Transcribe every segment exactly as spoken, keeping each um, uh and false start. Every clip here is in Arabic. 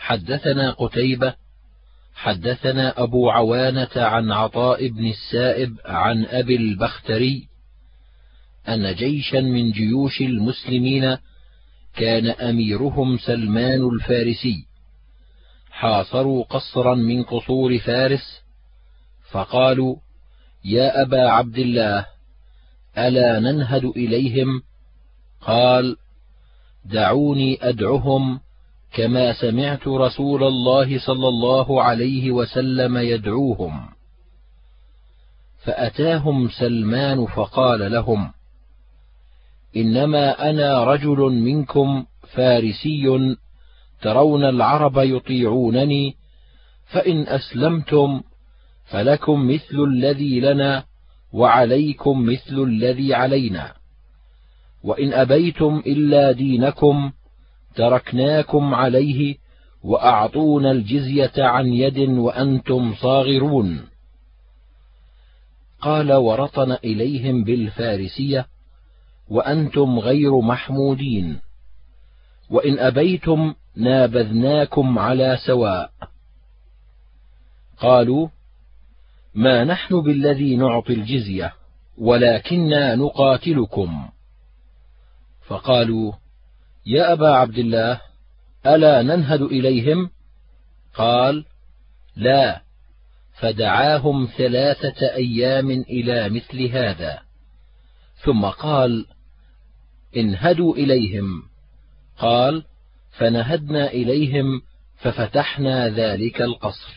حدثنا قتيبة حدثنا أبو عوانة عن عطاء بن السائب عن أبي البختري أن جيشا من جيوش المسلمين كان أميرهم سلمان الفارسي، حاصروا قصرا من قصور فارس، فقالوا: يا أبا عبد الله، ألا ننهد إليهم؟ قال: دعوني أدعهم كما سمعت رسول الله صلى الله عليه وسلم يدعوهم. فأتاهم سلمان فقال لهم: إنما أنا رجل منكم فارسي، ترون العرب يطيعونني، فإن أسلمتم فلكم مثل الذي لنا وعليكم مثل الذي علينا، وإن أبيتم إلا دينكم تركناكم عليه وأعطونا الجزية عن يد وأنتم صاغرون. قال: ورطن إليهم بالفارسية: وأنتم غير محمودين، وإن أبيتم نابذناكم على سواء. قالوا: ما نحن بالذي نعطي الجزية، ولكننا نقاتلكم. فقالوا: يا أبا عبد الله، ألا ننهد إليهم؟ قال: لا. فدعاهم ثلاثة أيام إلى مثل هذا، ثم قال: انهدوا إليهم. قال: فنهدنا إليهم ففتحنا ذلك القصر.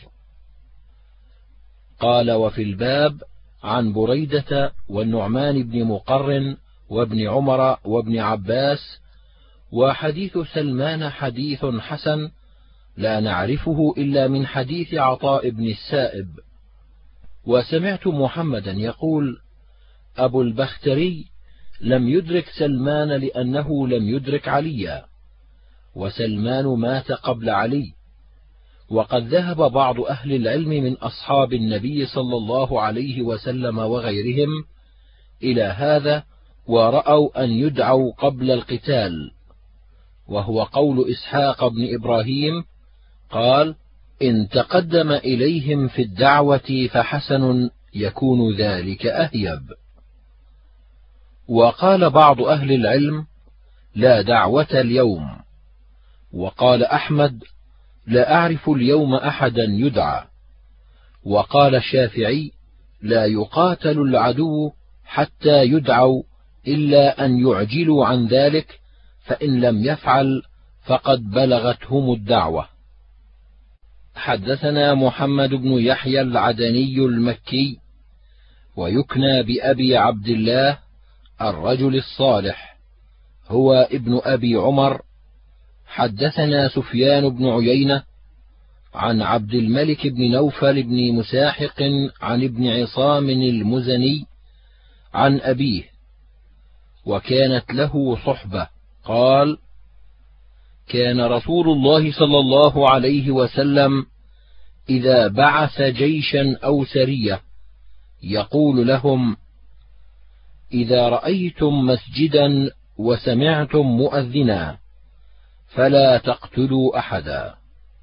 قال: وفي الباب عن بريدة والنعمان بن مقرن وابن عمر وابن عباس. وحديث سلمان حديث حسن، لا نعرفه إلا من حديث عطاء بن السائب. وسمعت محمدا يقول: أبو البختري لم يدرك سلمان لأنه لم يدرك عليا، وسلمان مات قبل علي. وقد ذهب بعض أهل العلم من أصحاب النبي صلى الله عليه وسلم وغيرهم إلى هذا، ورأوا أن يدعوا قبل القتال، وهو قول إسحاق بن إبراهيم قال: إن تقدم إليهم في الدعوة فحسن، يكون ذلك أهيب. وقال بعض أهل العلم: لا دعوة اليوم. وقال أحمد: لا أعرف اليوم أحدا يدعى. وقال الشافعي: لا يقاتل العدو حتى يدعوا، إلا أن يعجلوا عن ذلك، فإن لم يفعل فقد بلغتهم الدعوة. حدثنا محمد بن يحيى العدني المكي، ويكنى بأبي عبد الله الرجل الصالح، هو ابن أبي عمر. حدثنا سفيان بن عيينة عن عبد الملك بن نوفل بن مساحق عن ابن عصام المزني عن أبيه، وكانت له صحبة، قال: كان رسول الله صلى الله عليه وسلم إذا بعث جيشا أو سرية يقول لهم: إذا رأيتم مسجدا وسمعتم مؤذنا فلا تقتلوا أحدا.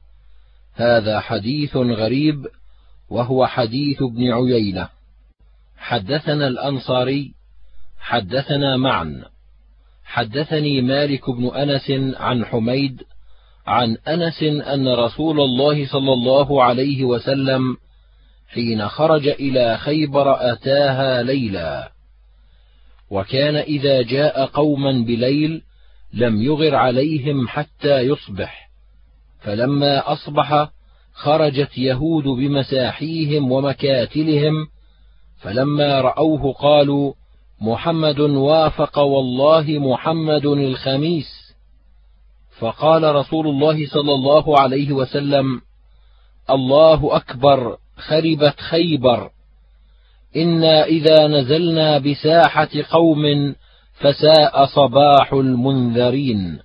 هذا حديث غريب، وهو حديث ابن عيينة. حدثنا الأنصاري حدثنا معا حدثني مالك بن أنس عن حميد عن أنس أن رسول الله صلى الله عليه وسلم حين خرج إلى خيبر أتاها ليلا، وكان إذا جاء قوما بليل لم يغر عليهم حتى يصبح، فلما أصبح خرجت يهود بمساحيهم ومكاتلهم، فلما رأوه قالوا: محمد وافق والله محمد الخميس. فقال رسول الله صلى الله عليه وسلم: الله أكبر، خربت خيبر، إنا إذا نزلنا بساحة قوم فساء صباح المنذرين.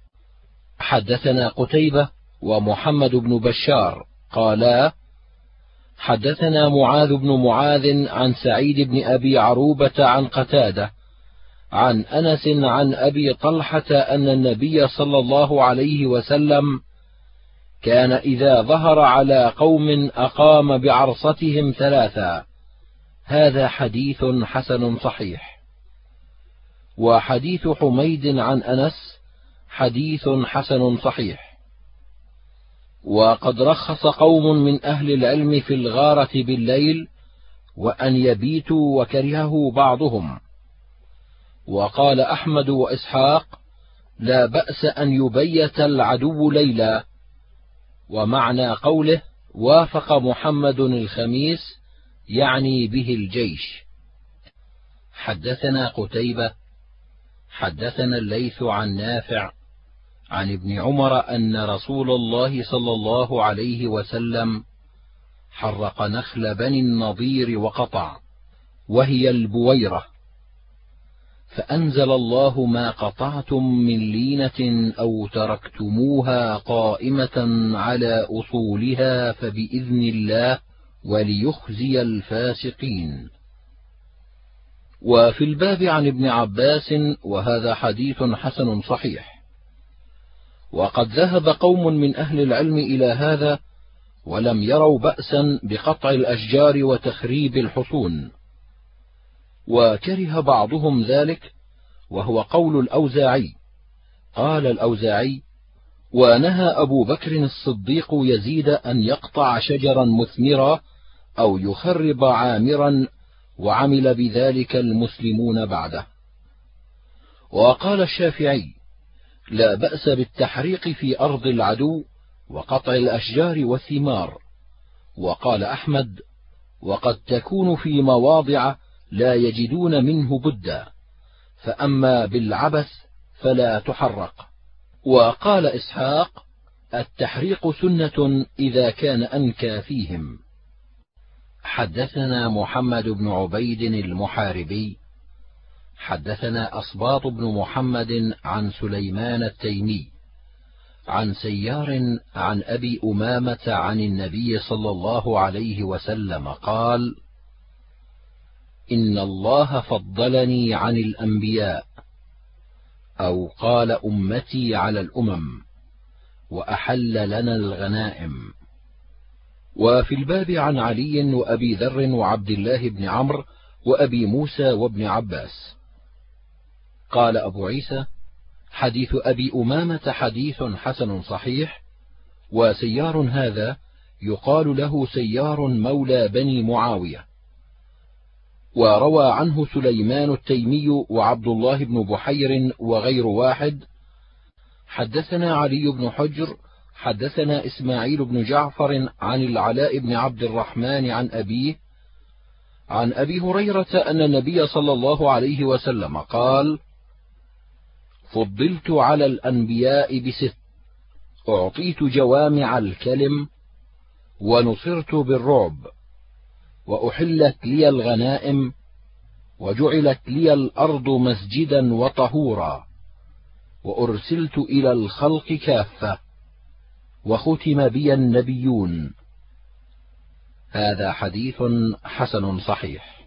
حدثنا قتيبة ومحمد بن بشار قالا: حدثنا معاذ بن معاذ عن سعيد بن أبي عروبة عن قتادة عن أنس عن أبي طلحة أن النبي صلى الله عليه وسلم كان إذا ظهر على قوم أقام بعرصتهم ثلاثا. هذا حديث حسن صحيح. وحديث حميد عن أنس حديث حسن صحيح. وقد رخص قوم من أهل العلم في الغارة بالليل وأن يبيتوا، وكرهه بعضهم. وقال أحمد وإسحاق: لا بأس أن يبيت العدو ليلا. ومعنى قوله: وافق محمد الخميس، يعني به الجيش. حدثنا قتيبة حدثنا الليث عن نافع عن ابن عمر أن رسول الله صلى الله عليه وسلم حرق نخل بني النضير وقطع، وهي البويرة، فأنزل الله: ما قطعتم من لينة أو تركتموها قائمة على أصولها فبإذن الله وليخزي الفاسقين. وفي الباب عن ابن عباس، وهذا حديث حسن صحيح. وقد ذهب قوم من أهل العلم إلى هذا ولم يروا بأسا بقطع الأشجار وتخريب الحصون، وكره بعضهم ذلك، وهو قول الأوزاعي. قال الأوزاعي: ونهى أبو بكر الصديق يزيد أن يقطع شجرا مثمرا أو يخرب عامرا، وعمل بذلك المسلمون بعده. وقال الشافعي: لا بأس بالتحريق في أرض العدو وقطع الأشجار والثمار. وقال أحمد: وقد تكون في مواضع لا يجدون منه بدا، فأما بالعبث فلا تحرق. وقال إسحاق: التحريق سنة إذا كان أنكى فيهم. حدثنا محمد بن عبيد المحاربي حدثنا أصباط بن محمد عن سليمان التيمي عن سيار عن أبي أمامة عن النبي صلى الله عليه وسلم قال: إن الله فضلني عن الأنبياء، أو قال أمتي على الأمم، وأحل لنا الغنائم. وفي الباب عن علي وأبي ذر وعبد الله بن عمرو وأبي موسى وابن عباس. قال أبو عيسى: حديث أبي أمامة حديث حسن صحيح. وسيار هذا يقال له سيار مولى بني معاوية. وروى عنه سليمان التيمي وعبد الله بن بحير وغير واحد. حدثنا علي بن حجر حدثنا إسماعيل بن جعفر عن العلاء بن عبد الرحمن عن أبيه عن أبي هريرة أن النبي صلى الله عليه وسلم قال: فضلت على الأنبياء بست: أعطيت جوامع الكلم، ونصرت بالرعب، وأحلت لي الغنائم، وجعلت لي الأرض مسجدا وطهورا، وأرسلت إلى الخلق كافة، وختم بي النبيون. هذا حديث حسن صحيح.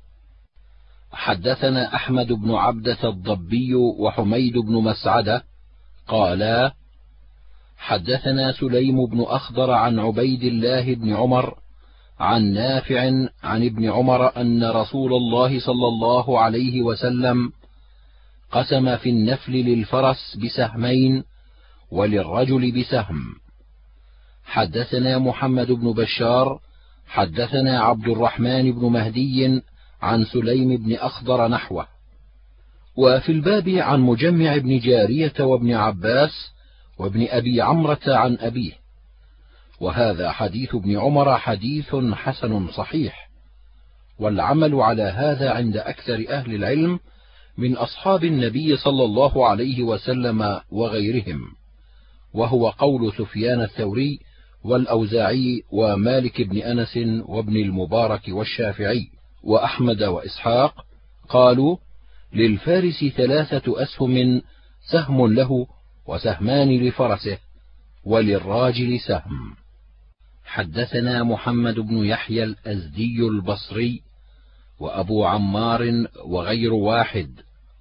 حدثنا أحمد بن عبدة الضبي وحميد بن مسعدة قالا: حدثنا سليم بن أخضر عن عبيد الله بن عمر عن نافع عن ابن عمر أن رسول الله صلى الله عليه وسلم قسم في النفل للفرس بسهمين وللرجل بسهم. حدثنا محمد بن بشار حدثنا عبد الرحمن بن مهدي عن سليم بن أخضر نحوه. وفي الباب عن مجمع بن جارية وابن عباس وابن أبي عمرة عن أبيه. وهذا حديث ابن عمر حديث حسن صحيح، والعمل على هذا عند أكثر أهل العلم من أصحاب النبي صلى الله عليه وسلم وغيرهم، وهو قول سفيان الثوري والأوزاعي ومالك بن أنس وابن المبارك والشافعي وأحمد وإسحاق. قالوا: للفارس ثلاثة أسهم، سهم له وسهمان لفرسه، وللراجل سهم. حدثنا محمد بن يحيى الأزدي البصري وأبو عمار وغير واحد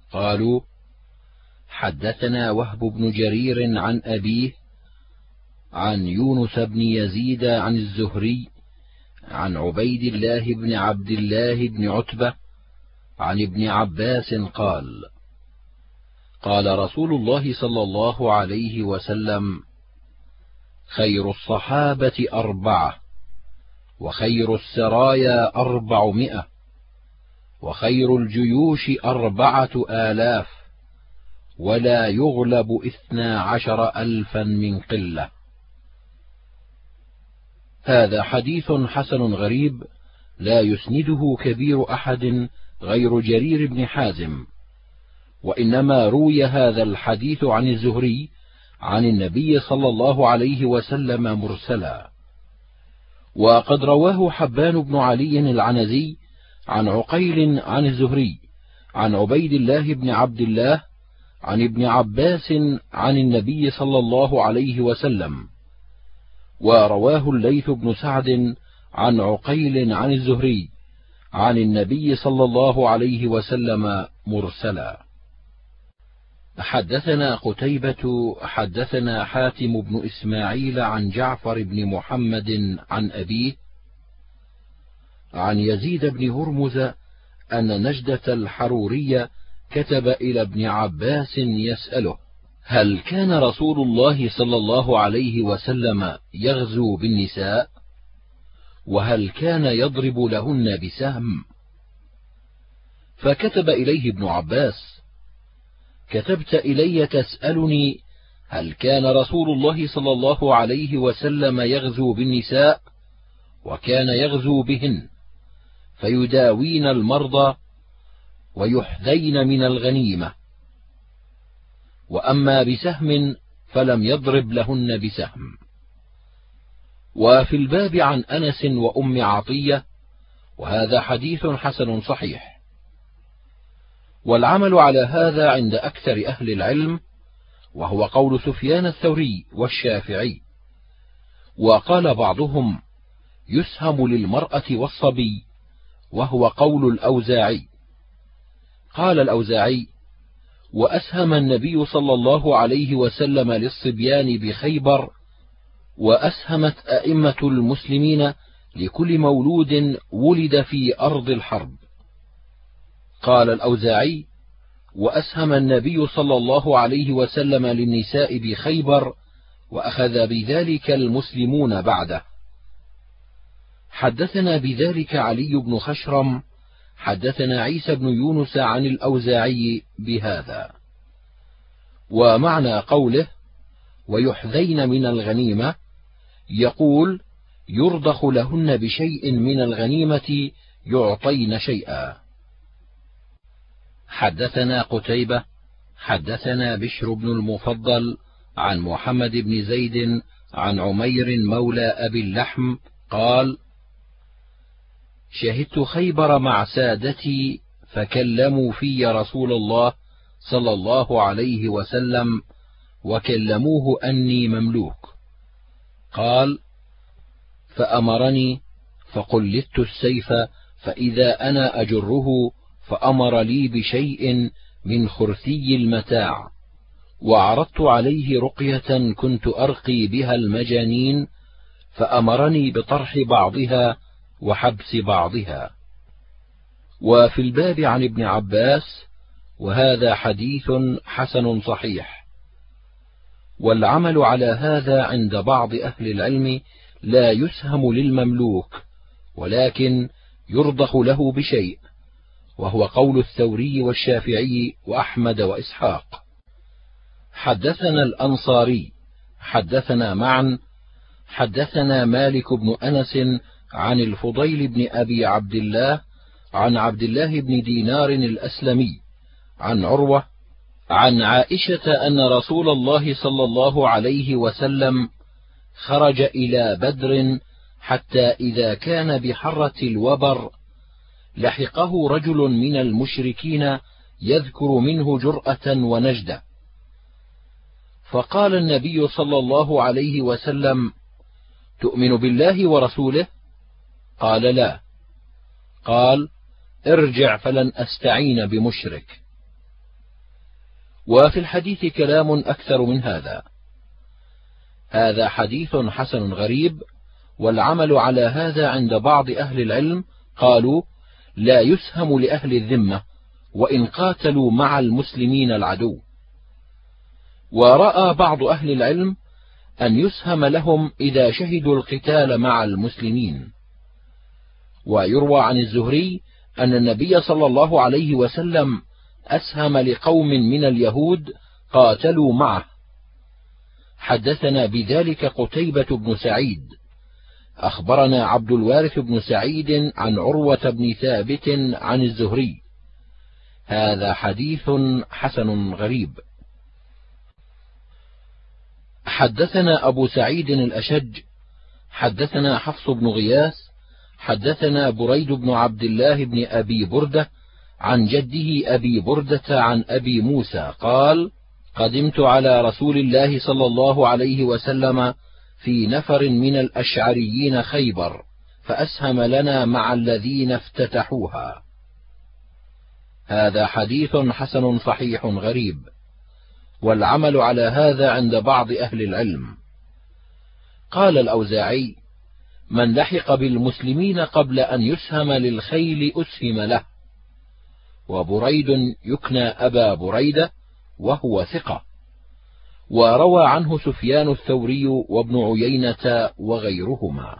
قالوا: حدثنا وهب بن جرير عن أبيه عن يونس بن يزيد عن الزهري عن عبيد الله بن عبد الله بن عتبة عن ابن عباس قال: قال رسول الله صلى الله عليه وسلم: خير الصحابة أربعة، وخير السرايا أربعمائة، وخير الجيوش أربعة آلاف، ولا يغلب اثنا عشر ألفا من قلة. هذا حديث حسن غريب لا يسنده كبير أحد غير جرير بن حازم، وإنما روي هذا الحديث عن الزهري عن النبي صلى الله عليه وسلم مرسلا، وقد رواه حبان بن علي العنزي عن عقيل عن الزهري عن عبيد الله بن عبد الله عن ابن عباس عن النبي صلى الله عليه وسلم، ورواه الليث بن سعد عن عقيل عن الزهري عن النبي صلى الله عليه وسلم مرسلا. حدثنا قتيبة حدثنا حاتم بن إسماعيل عن جعفر بن محمد عن أبيه عن يزيد بن هرمز أن نجدة الحرورية كتب إلى ابن عباس يسأله: هل كان رسول الله صلى الله عليه وسلم يغزو بالنساء؟ وهل كان يضرب لهن بسهم؟ فكتب إليه ابن عباس: كتبت إلي تسألني هل كان رسول الله صلى الله عليه وسلم يغزو بالنساء؟ وكان يغزو بهن فيداوين المرضى ويحذين من الغنيمة، وأما بسهم فلم يضرب لهن بسهم. وفي الباب عن أنس وأم عطية، وهذا حديث حسن صحيح. والعمل على هذا عند أكثر أهل العلم، وهو قول سفيان الثوري والشافعي. وقال بعضهم: يسهم للمرأة والصبي، وهو قول الأوزاعي. قال الأوزاعي: وأسهم النبي صلى الله عليه وسلم للصبيان بخيبر، وأسهمت أئمة المسلمين لكل مولود ولد في أرض الحرب. قال الأوزاعي: وأسهم النبي صلى الله عليه وسلم للنساء بخيبر، وأخذ بذلك المسلمون بعده. حدثنا بذلك علي بن خشرم حدثنا عيسى بن يونس عن الأوزاعي بهذا. ومعنى قوله ويحذين من الغنيمة، يقول: يرضخ لهن بشيء من الغنيمة يعطين شيئا. حدثنا قتيبة حدثنا بشر بن المفضل عن محمد بن زيد عن عمير مولى أبي اللحم قال: شهدت خيبر مع سادتي فكلموا في رسول الله صلى الله عليه وسلم، وكلموه أني مملوك. قال: فأمرني فقلدت السيف فإذا أنا أجره، فأمر لي بشيء من خرثي المتاع، وعرضت عليه رقية كنت أرقي بها المجانين، فأمرني بطرح بعضها وحبس بعضها. وفي الباب عن ابن عباس، وهذا حديث حسن صحيح. والعمل على هذا عند بعض أهل العلم لا يسهم للمملوك، ولكن يرضخ له بشيء، وهو قول الثوري والشافعي وأحمد وإسحاق. حدثنا الأنصاري حدثنا معا حدثنا مالك بن أنس عن الفضيل بن أبي عبد الله عن عبد الله بن دينار الأسلمي عن عروة عن عائشة أن رسول الله صلى الله عليه وسلم خرج إلى بدر، حتى إذا كان بحرة الوبر لحقه رجل من المشركين يذكر منه جرأة ونجدة، فقال النبي صلى الله عليه وسلم: تؤمن بالله ورسوله؟ قال: لا. قال: ارجع فلن أستعين بمشرك. وفي الحديث كلام أكثر من هذا. هذا حديث حسن غريب. والعمل على هذا عند بعض أهل العلم، قالوا: لا يسهم لأهل الذمة وإن قاتلوا مع المسلمين العدو. ورأى بعض أهل العلم أن يسهم لهم إذا شهدوا القتال مع المسلمين. ويروى عن الزهري أن النبي صلى الله عليه وسلم أسهم لقوم من اليهود قاتلوا معه. حدثنا بذلك قتيبة بن سعيد. أخبرنا عبد الوارث بن سعيد عن عروة بن ثابت عن الزهري. هذا حديث حسن غريب. حدثنا أبو سعيد الأشج حدثنا حفص بن غياث حدثنا بريد بن عبد الله بن أبي بردة عن جده أبي بردة عن أبي موسى قال: قدمت على رسول الله صلى الله عليه وسلم في نفر من الأشعريين خيبر، فأسهم لنا مع الذين افتتحوها. هذا حديث حسن صحيح غريب. والعمل على هذا عند بعض أهل العلم. قال الأوزاعي: من لحق بالمسلمين قبل أن يسهم للخيل أسهم له. وبريد يكنى أبا بريدة وهو ثقة. وروى عنه سفيان الثوري وابن عيينة وغيرهما.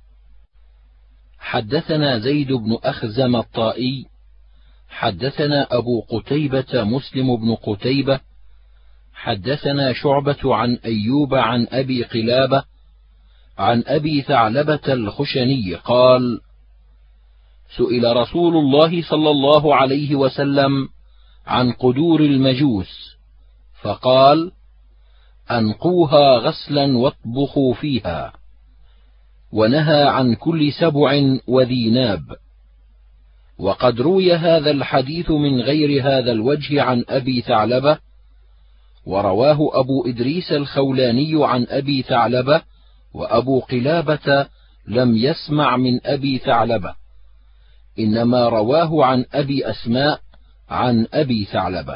حدثنا زيد بن أخزم الطائي حدثنا أبو قتيبة مسلم بن قتيبة حدثنا شعبة عن أيوب عن أبي قلابة عن أبي ثعلبة الخشني قال: سئل رسول الله صلى الله عليه وسلم عن قدور المجوس، فقال: أنقوها غسلا واطبخوا فيها. ونهى عن كل سبع وذي ناب. وقد روي هذا الحديث من غير هذا الوجه عن أبي ثعلبة، ورواه أبو إدريس الخولاني عن أبي ثعلبة، وأبو قلابة لم يسمع من أبي ثعلبة، إنما رواه عن أبي أسماء عن أبي ثعلبة.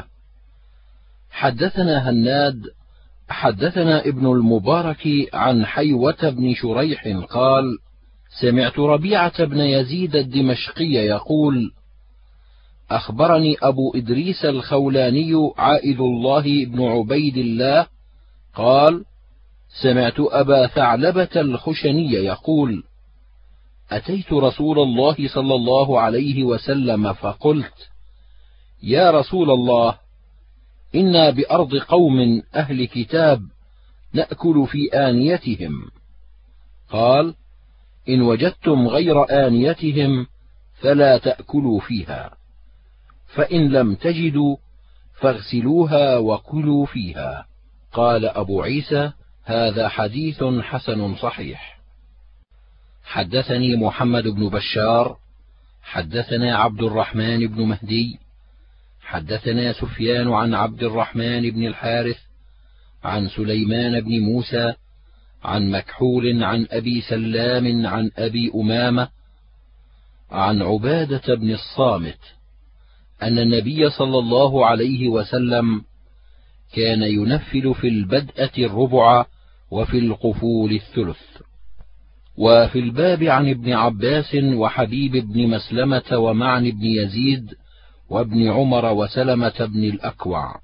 حدثنا هناد حدثنا ابن المبارك عن حيوة بن شريح قال: سمعت ربيعة بن يزيد الدمشقي يقول: أخبرني أبو إدريس الخولاني عائذ الله بن عبيد الله قال: سمعت أبا ثعلبة الخشني يقول: أتيت رسول الله صلى الله عليه وسلم فقلت: يا رسول الله، إنا بأرض قوم أهل كتاب نأكل في آنيتهم. قال: إن وجدتم غير آنيتهم فلا تأكلوا فيها، فإن لم تجدوا فاغسلوها وكلوا فيها. قال أبو عيسى: هذا حديث حسن صحيح. حدثني محمد بن بشار حدثنا عبد الرحمن بن مهدي حدثنا سفيان عن عبد الرحمن بن الحارث عن سليمان بن موسى عن مكحول عن أبي سلام عن أبي أمامة عن عبادة بن الصامت أن النبي صلى الله عليه وسلم كان ينفل في البدءة الربع وفي القفول الثلث. وفي الباب عن ابن عباس وحبيب بن مسلمة ومعن بن يزيد وابن عمر وسلمة بن الأكوع.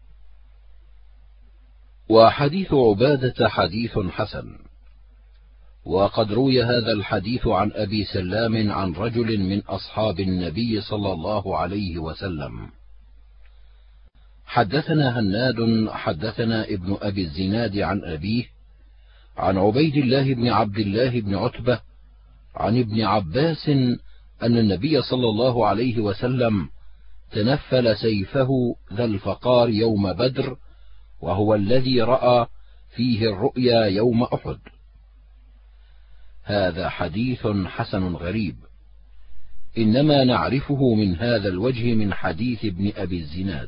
وحديث عبادة حديث حسن. وقد روي هذا الحديث عن أبي سلام عن رجل من أصحاب النبي صلى الله عليه وسلم. حدثنا هناد حدثنا ابن أبي الزناد عن أبيه عن عبيد الله بن عبد الله بن عتبة عن ابن عباس أن النبي صلى الله عليه وسلم تنفل سيفه ذا الفقار يوم بدر، وهو الذي رأى فيه الرؤيا يوم أحد. هذا حديث حسن غريب، إنما نعرفه من هذا الوجه من حديث ابن أبي الزناد.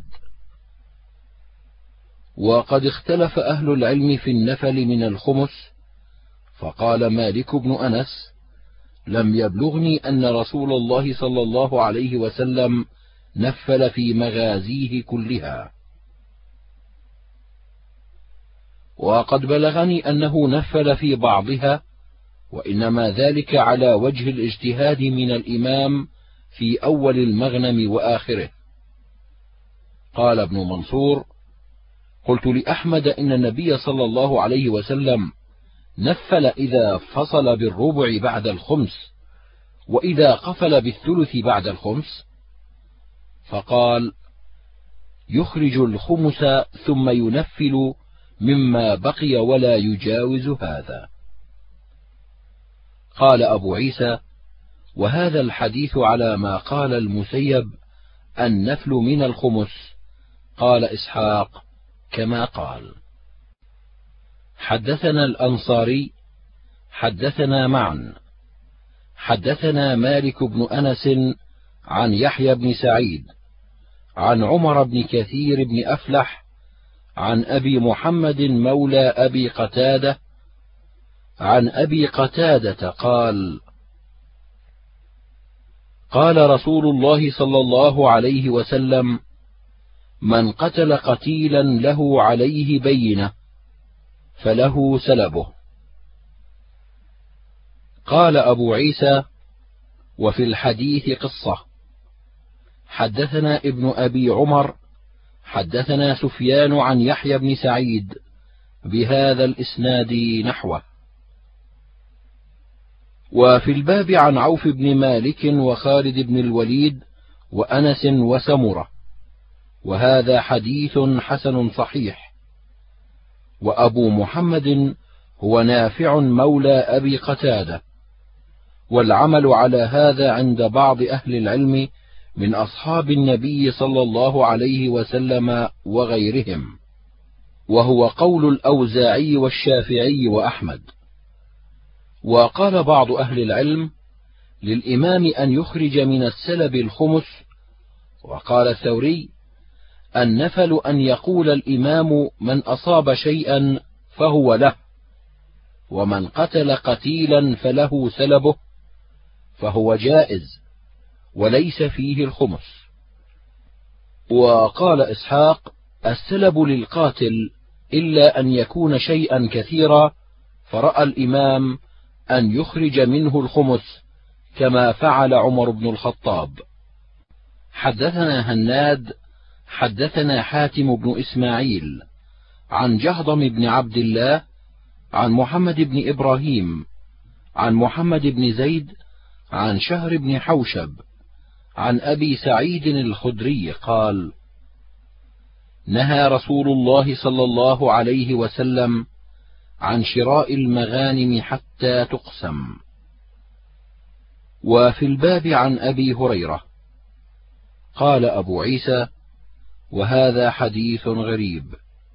وقد اختلف أهل العلم في النفل من الخمس، فقال مالك بن أنس: لم يبلغني أن رسول الله صلى الله عليه وسلم نفل في مغازيه كلها. وقد بلغني أنه نفل في بعضها، وإنما ذلك على وجه الاجتهاد من الإمام في أول المغنم وآخره. قال ابن منصور: قلت لأحمد إن النبي صلى الله عليه وسلم نفل إذا فصل بالربع بعد الخمس، وإذا قفل بالثلث بعد الخمس. فقال: يخرج الخمس ثم ينفل مما بقي ولا يجاوز هذا. قال أبو عيسى: وهذا الحديث على ما قال المسيب النفل من الخمس. قال إسحاق: كما قال. حدثنا الأنصاري حدثنا معا حدثنا مالك بن أنس عن يحيى بن سعيد عن عمر بن كثير بن أفلح عن أبي محمد مولى أبي قتادة عن أبي قتادة قال: قال رسول الله صلى الله عليه وسلم: من قتل قتيلا له عليه بينة فله سلبه. قال أبو عيسى: وفي الحديث قصة. حدثنا ابن أبي عمر حدثنا سفيان عن يحيى بن سعيد بهذا الإسناد نحوه. وفي الباب عن عوف بن مالك وخالد بن الوليد وأنس وسمرة، وهذا حديث حسن صحيح. وأبو محمد هو نافع مولى أبي قتادة، والعمل على هذا عند بعض أهل العلم من أصحاب النبي صلى الله عليه وسلم وغيرهم، وهو قول الأوزاعي والشافعي وأحمد. وقال بعض أهل العلم: للإمام أن يخرج من السلب الخمس. وقال الثوري: النفل أن يقول الإمام: من أصاب شيئا فهو له، ومن قتل قتيلا فله سلبه، فهو جائز وليس فيه الخمس. وقال إسحاق: السلب للقاتل إلا أن يكون شيئا كثيرا، فرأى الإمام أن يخرج منه الخمس كما فعل عمر بن الخطاب. حدثنا هناد حدثنا حاتم بن إسماعيل عن جهضم بن عبد الله عن محمد بن إبراهيم عن محمد بن زيد عن شهر بن حوشب عن أبي سعيد الخدري قال: نهى رسول الله صلى الله عليه وسلم عن شراء المغانم حتى تقسم. وفي الباب عن أبي هريرة. قال أبو عيسى: وهذا حديث غريب.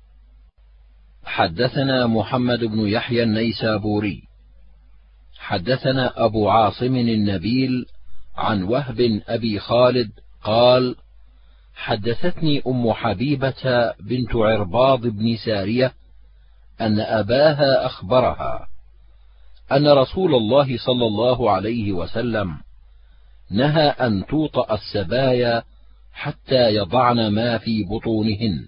حدثنا محمد بن يحيى النيسابوري حدثنا أبو عاصم النبيل عن وهب أبي خالد قال: حدثتني أم حبيبة بنت عرباض بن سارية أن أباها أخبرها أن رسول الله صلى الله عليه وسلم نهى أن توطأ السبايا حتى يضعن ما في بطونهن.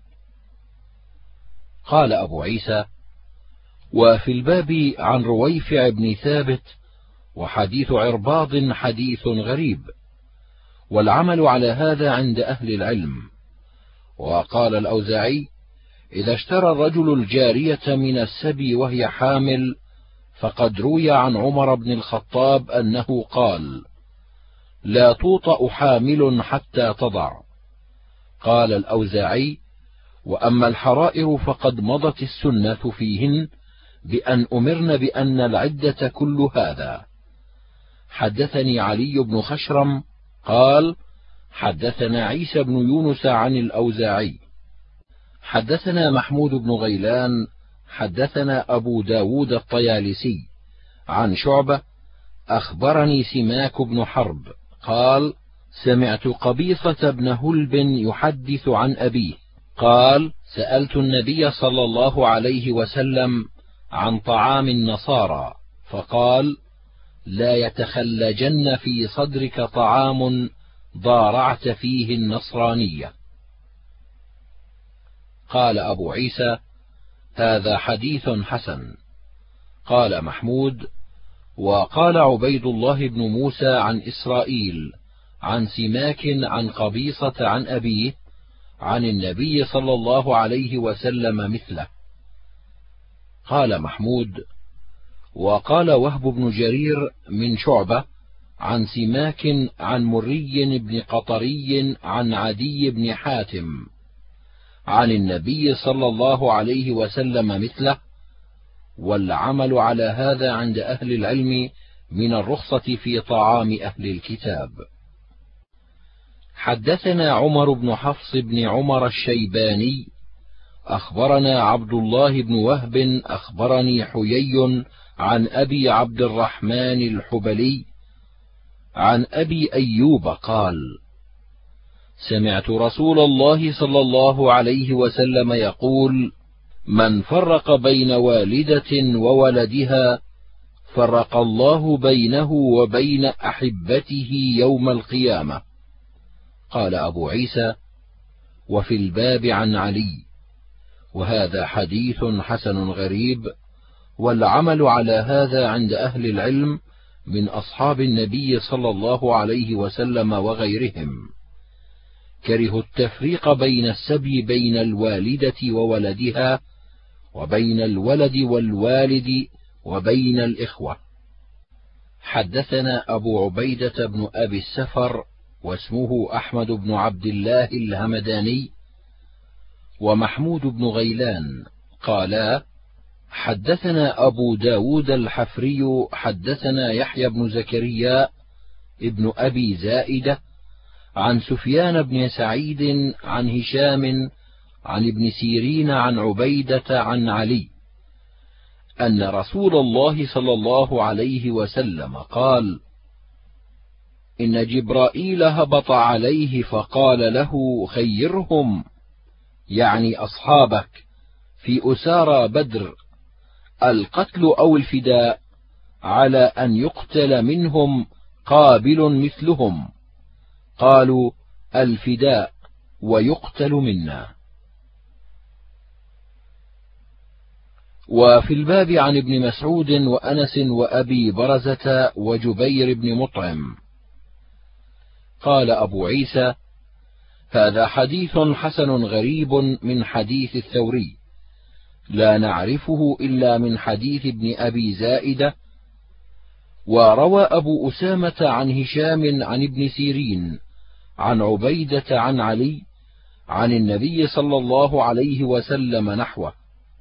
قال أبو عيسى: وفي الباب عن رويفع بن ثابت وحديث عرباض حديث غريب، والعمل على هذا عند أهل العلم. وقال الأوزاعي: إذا اشترى الرجل الجارية من السبي وهي حامل، فقد روي عن عمر بن الخطاب أنه قال: لا توطأ حامل حتى تضع. قال الأوزاعي: وأما الحرائر فقد مضت السنة فيهن بأن أمرن بأن العدة كل هذا. حدثني علي بن خشرم قال: حدثنا عيسى بن يونس عن الأوزاعي حدثنا محمود بن غيلان حدثنا أبو داود الطيالسي عن شعبة أخبرني سماك بن حرب قال: سمعت قبيصة بن هلب يحدث عن أبيه قال: سألت النبي صلى الله عليه وسلم عن طعام النصارى، فقال: لا يتخلجن في صدرك طعام ضارعت فيه النصرانية. قال أبو عيسى: هذا حديث حسن. قال محمود: وقال عبيد الله بن موسى عن إسرائيل عن سماك عن قبيصة عن أبيه عن النبي صلى الله عليه وسلم مثله. قال محمود: وقال وهب بن جرير من شعبة عن سماك عن مري بن قطري عن عدي بن حاتم عن النبي صلى الله عليه وسلم مثله، والعمل على هذا عند أهل العلم من الرخصة في طعام أهل الكتاب. حدثنا عمر بن حفص بن عمر الشيباني أخبرنا عبد الله بن وهب أخبرني حيي عن أبي عبد الرحمن الحبلي عن أبي أيوب قال: سمعت رسول الله صلى الله عليه وسلم يقول: من فرق بين والدة وولدها فرق الله بينه وبين أحبته يوم القيامة. قال أبو عيسى: وفي الباب عن علي. وهذا حديث حسن غريب، والعمل على هذا عند أهل العلم من أصحاب النبي صلى الله عليه وسلم وغيرهم. كرهوا التفريق بين السبي بين الوالدة وولدها، وبين الولد والوالد، وبين الإخوة. حدثنا أبو عبيدة بن أبي السفر واسمه أحمد بن عبد الله الهمداني ومحمود بن غيلان قالا: حدثنا أبو داود الحفري حدثنا يحيى بن زكريا ابن أبي زائدة عن سفيان بن سعيد عن هشام عن ابن سيرين عن عبيدة عن علي أن رسول الله صلى الله عليه وسلم قال: إن جبرائيل هبط عليه فقال له: خيرهم، يعني أصحابك، في أسارى بدر، القتل أو الفداء، على أن يقتل منهم قابل مثلهم. قالوا: الفداء، ويقتل منا. وفي الباب عن ابن مسعود وأنس وأبي برزة وجبير بن مطعم. قال أبو عيسى: هذا حديث حسن غريب من حديث الثوري، لا نعرفه إلا من حديث ابن أبي زائدة. وروى أبو أسامة عن هشام عن ابن سيرين عن عبيدة عن علي عن النبي صلى الله عليه وسلم نحوه.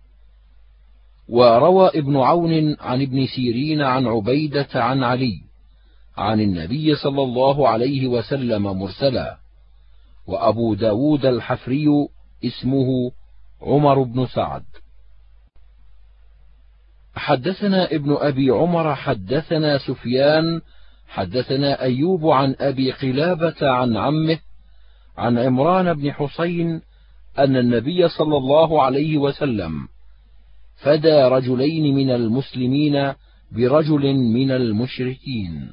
وروى ابن عون عن ابن سيرين عن عبيدة عن علي عن النبي صلى الله عليه وسلم مرسلا. وأبو داود الحفري اسمه عمر بن سعد. حدثنا ابن أبي عمر حدثنا سفيان حدثنا أيوب عن أبي قلابة عن عمه عن عمران بن حسين أن النبي صلى الله عليه وسلم فدى رجلين من المسلمين برجل من المشركين.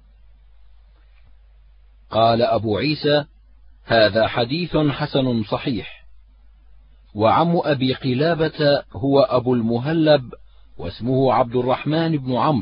قال أبو عيسى: هذا حديث حسن صحيح. وعم أبي قلابة هو أبو المهلب واسمه عبد الرحمن بن عمرو،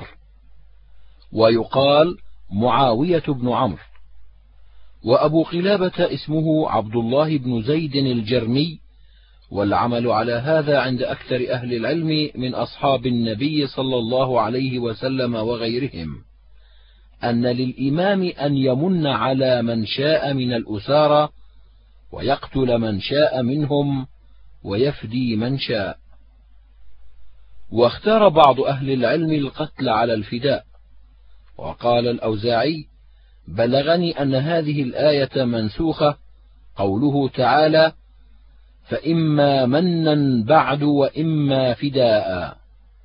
ويقال معاوية بن عمرو. وأبو قلابة اسمه عبد الله بن زيد الجرمي. والعمل على هذا عند أكثر أهل العلم من أصحاب النبي صلى الله عليه وسلم وغيرهم، أن للإمام أن يمن على من شاء من الأسارى، ويقتل من شاء منهم، ويفدي من شاء. واختار بعض أهل العلم القتل على الفداء. وقال الأوزاعي: بلغني أن هذه الآية منسوخة، قوله تعالى: فإما منا بعد وإما فداء،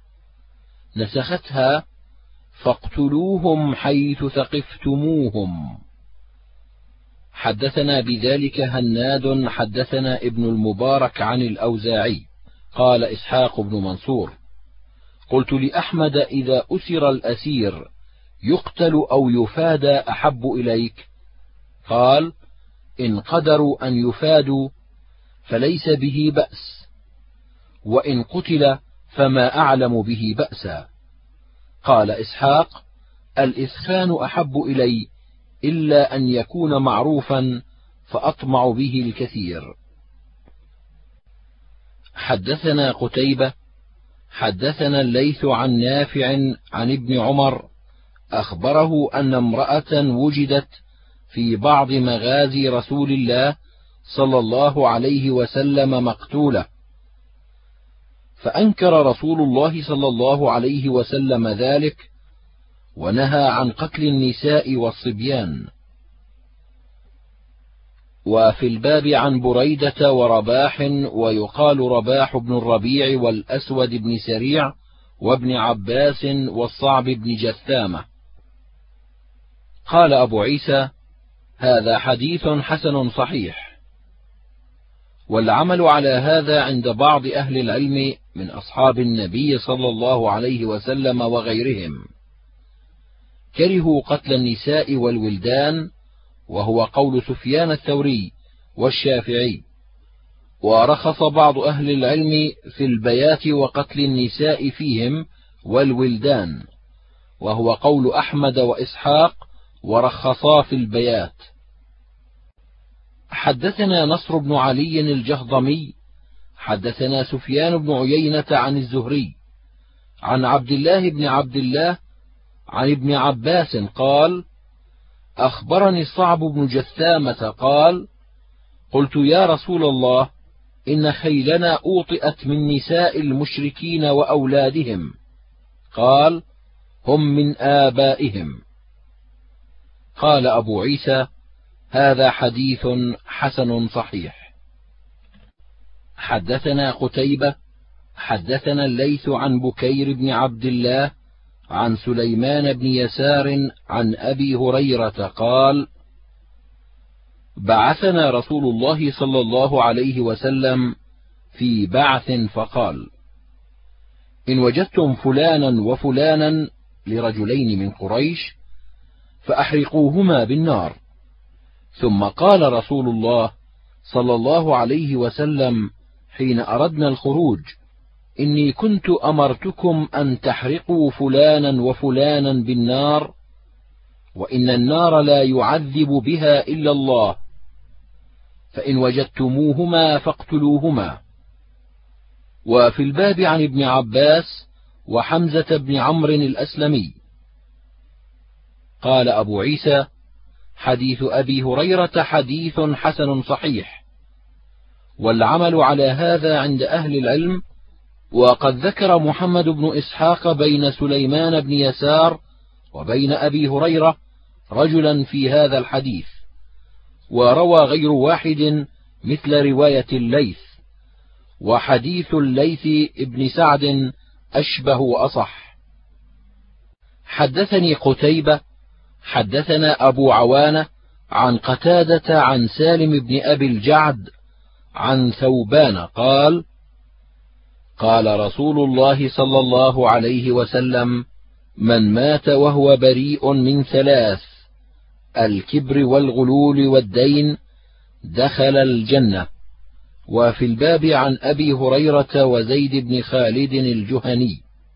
نسختها فاقتلوهم حيث ثقفتموهم. حدثنا بذلك هناد حدثنا ابن المبارك عن الأوزاعي قال إسحاق بن منصور: قلت لأحمد: إذا أسر الأسير يقتل أو يفادى أحب إليك؟ قال: إن قدروا أن يفادوا فليس به بأس، وإن قتل فما أعلم به بأسا. قال إسحاق: الإسخان أحب إلي إلا أن يكون معروفا فأطمع به الكثير. حدثنا قتيبة حدثنا الليث عن نافع عن ابن عمر أخبره أن امرأة وجدت في بعض مغازي رسول الله صلى الله عليه وسلم مقتولة، فأنكر رسول الله صلى الله عليه وسلم ذلك ونهى عن قتل النساء والصبيان. وفي الباب عن بريدة ورباح، ويقال رباح بن الربيع والأسود بن سريع وابن عباس والصعب بن جثامة. قال أبو عيسى: هذا حديث حسن صحيح. والعمل على هذا عند بعض أهل العلم من أصحاب النبي صلى الله عليه وسلم وغيرهم، كرهوا قتل النساء والولدان، وهو قول سفيان الثوري والشافعي. ورخص بعض أهل العلم في البيات وقتل النساء فيهم والولدان، وهو قول أحمد وإسحاق، ورخصا في البيات. حدثنا نصر بن علي الجهضمي حدثنا سفيان بن عيينة عن الزهري عن عبد الله بن عبد الله عن ابن عباس قال: أخبرني الصعب بن جثامة قال: قلت يا رسول الله، إن خيلنا أوطئت من نساء المشركين وأولادهم. قال: هم من آبائهم. قال أبو عيسى: هذا حديث حسن صحيح. حدثنا قتيبة حدثنا الليث عن بكير بن عبد الله عن سليمان بن يسار عن أبي هريرة قال: بعثنا رسول الله صلى الله عليه وسلم في بعث فقال: إن وجدتم فلانا وفلانا لرجلين من قريش فأحرقوهما بالنار. ثم قال رسول الله صلى الله عليه وسلم حين أردنا الخروج: إني كنت أمرتكم أن تحرقوا فلانا وفلانا بالنار، وإن النار لا يعذب بها إلا الله، فإن وجدتموهما فاقتلوهما. وفي الباب عن ابن عباس وحمزة بن عمرو الأسلمي. قال أبو عيسى: حديث أبي هريرة حديث حسن صحيح. والعمل على هذا عند أهل العلم. وقد ذكر محمد بن إسحاق بين سليمان بن يسار وبين أبي هريرة رجلا في هذا الحديث، وروى غير واحد مثل رواية الليث، وحديث الليث ابن سعد أشبه وأصح. حدثني قتيبة حدثنا أبو عوانة عن قتادة عن سالم بن أبي الجعد عن ثوبان قال: قال رسول الله صلى الله عليه وسلم: من مات وهو بريء من ثلاث: الكبر والغلول والدين، دخل الجنة. وفي الباب عن أبي هريرة وزيد بن خالد الجهني.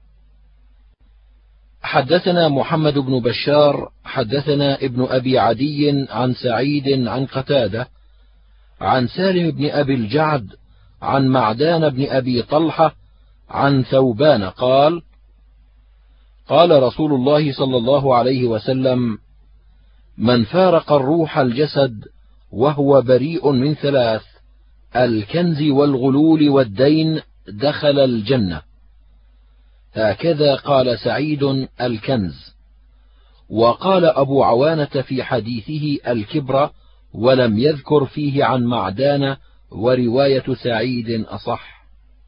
حدثنا محمد بن بشار حدثنا ابن أبي عدي عن سعيد عن قتادة عن سالم بن أبي الجعد عن معدان بن أبي طلحة عن ثوبان قال: قال رسول الله صلى الله عليه وسلم: من فارق الروح الجسد وهو بريء من ثلاث: الكنز والغلول والدين، دخل الجنة. هكذا قال سعيد: الكنز. وقال أبو عوانة في حديثه: الكبر، ولم يذكر فيه عن معدان، ورواية سعيد أصح.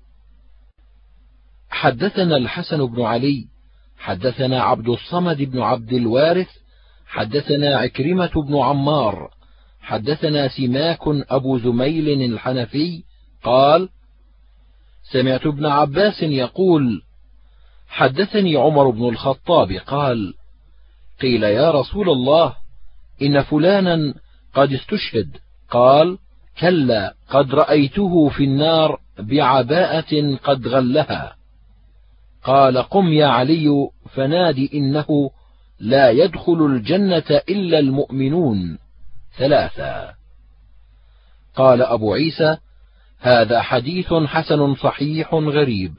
حدثنا الحسن بن علي حدثنا عبد الصمد بن عبد الوارث حدثنا عكرمة بن عمار حدثنا سماك أبو زميل الحنفي قال: سمعت ابن عباس يقول: حدثني عمر بن الخطاب قال: قيل يا رسول الله، إن فلانا قد استشهد. قال: كلا، قد رأيته في النار بعباءة قد غلها، قال: قم يا علي فنادي إنه لا يدخل الجنة إلا المؤمنون ثلاثا. قال أبو عيسى: هذا حديث حسن صحيح غريب.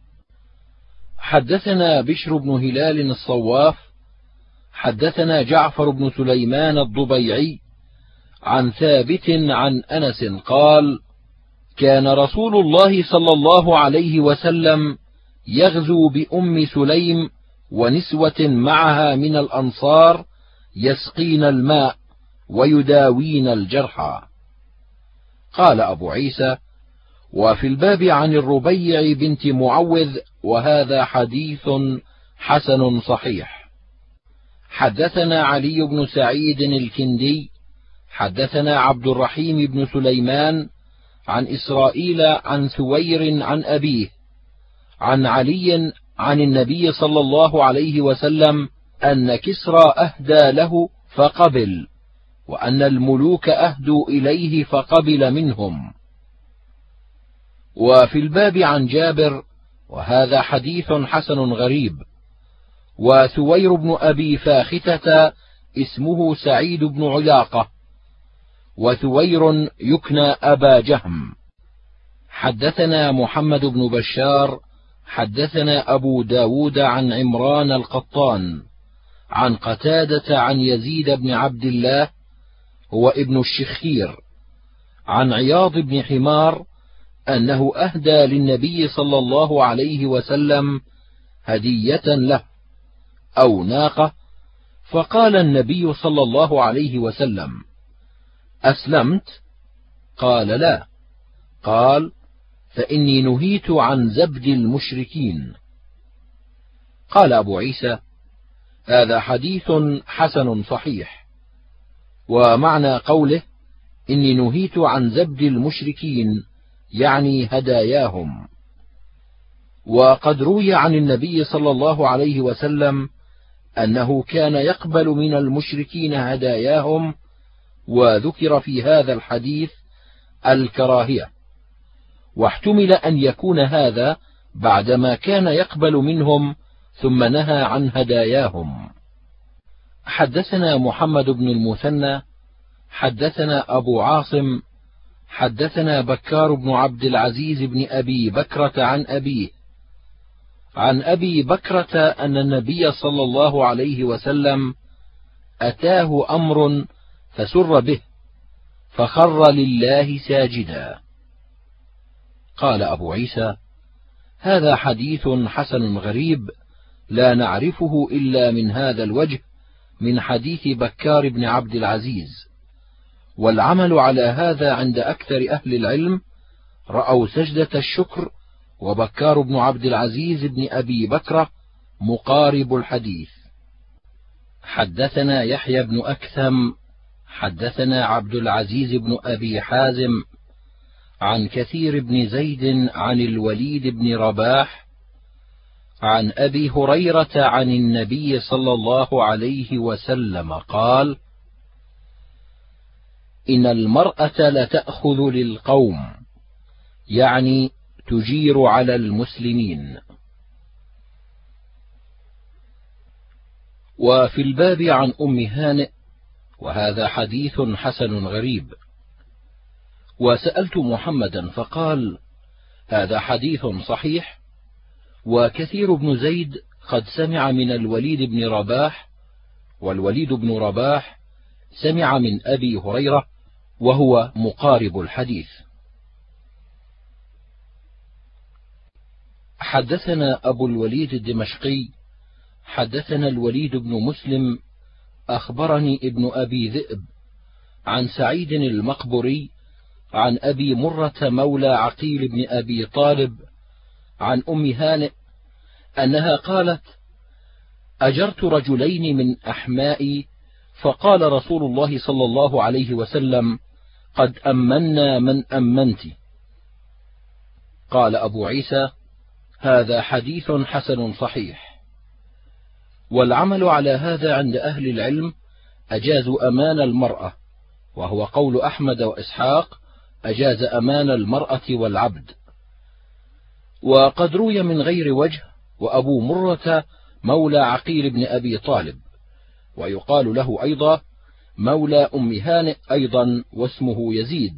حدثنا بشر بن هلال الصواف حدثنا جعفر بن سليمان الضبيعي عن ثابت عن أنس قال: كان رسول الله صلى الله عليه وسلم يغزو بأم سليم ونسوة معها من الأنصار يسقين الماء ويداوين الجرحى. قال أبو عيسى: وفي الباب عن الربيع بنت معوذ، وهذا حديث حسن صحيح. حدثنا علي بن سعيد الكندي حدثنا عبد الرحيم بن سليمان عن إسرائيل عن ثوير عن أبيه عن علي عن النبي صلى الله عليه وسلم أن كسرى أهدى له فقبل، وأن الملوك أهدوا إليه فقبل منهم. وفي الباب عن جابر، وهذا حديث حسن غريب. وثوير بن أبي فاختة اسمه سعيد بن علاقة، وثوير يكنى أبا جهم. حدثنا محمد بن بشار حدثنا أبو داود عن عمران القطان عن قتادة عن يزيد بن عبد الله هو ابن الشخير عن عياض بن حمار أنه أهدى للنبي صلى الله عليه وسلم هدية له أو ناقة، فقال النبي صلى الله عليه وسلم: أسلمت؟ قال: لا. قال: فإني نهيت عن زبد المشركين. قال أبو عيسى: هذا حديث حسن صحيح. ومعنى قوله إني نهيت عن زبد المشركين يعني هداياهم. وقد روي عن النبي صلى الله عليه وسلم أنه كان يقبل من المشركين هداياهم، وذكر في هذا الحديث الكراهية، واحتمل أن يكون هذا بعدما كان يقبل منهم ثم نهى عن هداياهم. حدثنا محمد بن المثنى حدثنا أبو عاصم حدثنا بكار بن عبد العزيز بن أبي بكرة عن أبيه عن أبي بكرة أن النبي صلى الله عليه وسلم أتاه أمر فسر به فخر لله ساجدا. قال أبو عيسى: هذا حديث حسن غريب لا نعرفه إلا من هذا الوجه من حديث بكار بن عبد العزيز، والعمل على هذا عند أكثر أهل العلم رأوا سجدة الشكر، وبكار بن عبد العزيز بن أبي بكرة مقارب الحديث. حدثنا يحيى بن أكثم حدثنا عبد العزيز بن أبي حازم عن كثير بن زيد عن الوليد بن رباح عن أبي هريرة عن النبي صلى الله عليه وسلم قال: إن المرأة لتأخذ للقوم، يعني تجير على المسلمين. وفي الباب عن أم هانئ، وهذا حديث حسن غريب. وسألت محمدا فقال: هذا حديث صحيح. وكثير بن زيد قد سمع من الوليد بن رباح، والوليد بن رباح سمع من أبي هريرة، وهو مقارب الحديث. حدثنا أبو الوليد الدمشقي حدثنا الوليد بن مسلم أخبرني ابن أبي ذئب عن سعيد المقبري عن أبي مرة مولى عقيل بن أبي طالب عن أم هانئ أنها قالت: أجرت رجلين من أحمائي، فقال رسول الله صلى الله عليه وسلم: قد أمنا من أمنت. قال أبو عيسى: هذا حديث حسن صحيح. والعمل على هذا عند أهل العلم أجازوا أمان المرأة، وهو قول أحمد وإسحاق أجاز أمان المرأة والعبد، وقد روي من غير وجه وأبو مرة مولى عقيل بن أبي طالب، ويقال له أيضا مولى أم هانئ أيضا واسمه يزيد.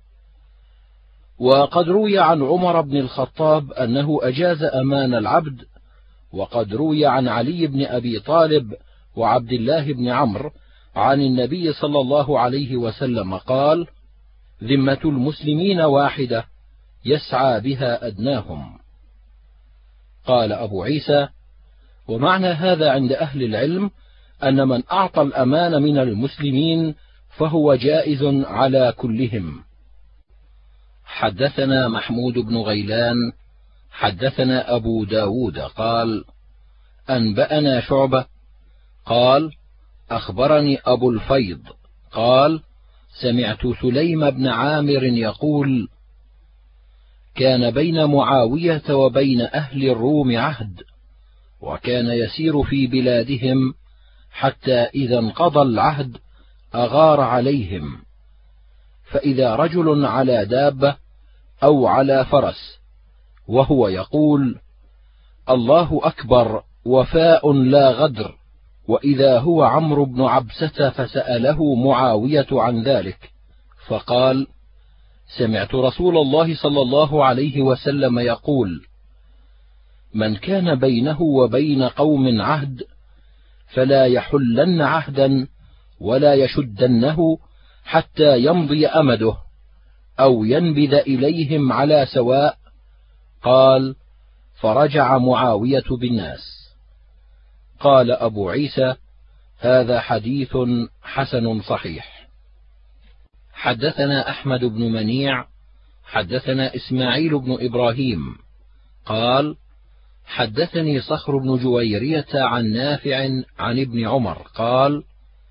وقد روي عن عمر بن الخطاب أنه أجاز أمان العبد. وقد روي عن علي بن أبي طالب وعبد الله بن عمرو عن النبي صلى الله عليه وسلم قال: ذمة المسلمين واحدة يسعى بها أدناهم. قال أبو عيسى: ومعنى هذا عند أهل العلم أن من أعطى الأمان من المسلمين فهو جائز على كلهم. حدثنا محمود بن غيلان حدثنا أبو داود قال: أنبأنا شعبة قال: أخبرني أبو الفيض قال: سمعت سليم بن عامر يقول: كان بين معاوية وبين أهل الروم عهد، وكان يسير في بلادهم حتى إذا انقضى العهد أغار عليهم، فإذا رجل على دابة أو على فرس وهو يقول: الله أكبر وفاء لا غدر، وإذا هو عمرو بن عبسة فسأله معاوية عن ذلك فقال: سمعت رسول الله صلى الله عليه وسلم يقول: من كان بينه وبين قوم عهد فلا يحلن عهدا ولا يشدنه حتى يمضي أمده أو ينبذ إليهم على سواء. قال: فرجع معاوية بالناس. قال أبو عيسى: هذا حديث حسن صحيح. حدثنا أحمد بن منيع حدثنا إسماعيل بن إبراهيم قال: حدثني صخر بن جويرية عن نافع عن ابن عمر قال: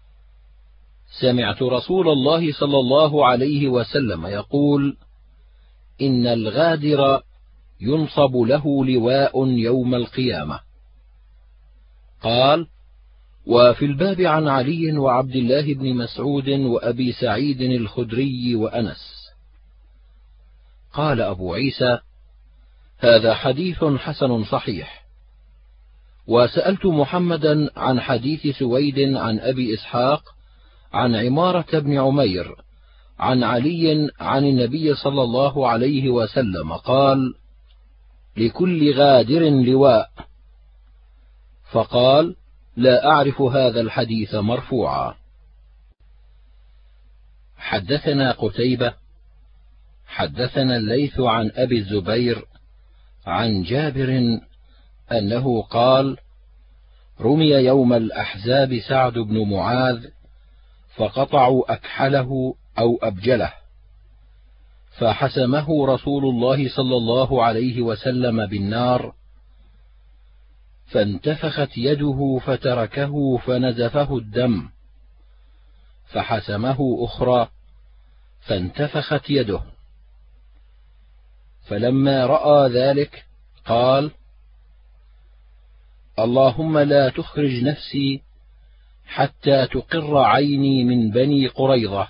سمعت رسول الله صلى الله عليه وسلم يقول: إن الغادر ينصب له لواء يوم القيامة. قال: وفي الباب عن علي وعبد الله بن مسعود وأبي سعيد الخدري وأنس. قال أبو عيسى: هذا حديث حسن صحيح. وسألت محمدا عن حديث سويد عن أبي إسحاق عن عمارة بن عمير عن علي عن النبي صلى الله عليه وسلم قال: لكل غادر لواء. فقال: لا أعرف هذا الحديث مرفوعا. حدثنا قتيبة حدثنا الليث عن أبي الزبير عن جابر أنه قال: رمي يوم الأحزاب سعد بن معاذ فقطعوا أكحله أو أبجله، فحسمه رسول الله صلى الله عليه وسلم بالنار، فانتفخت يده فتركه فنزفه الدم، فحسمه أخرى فانتفخت يده، فلما رأى ذلك قال: اللهم لا تخرج نفسي حتى تقر عيني من بني قريظة،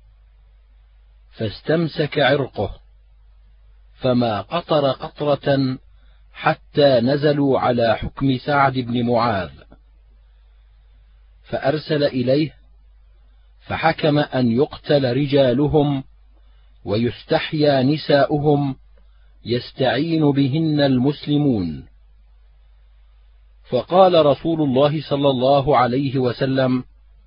فاستمسك عرقه، فما قطر قطرة حتى نزلوا على حكم سعد بن معاذ، فأرسل إليه فحكم أن يقتل رجالهم ويستحيا نساؤهم يستعين بهن المسلمون. فقال رسول الله صلى الله عليه وسلم: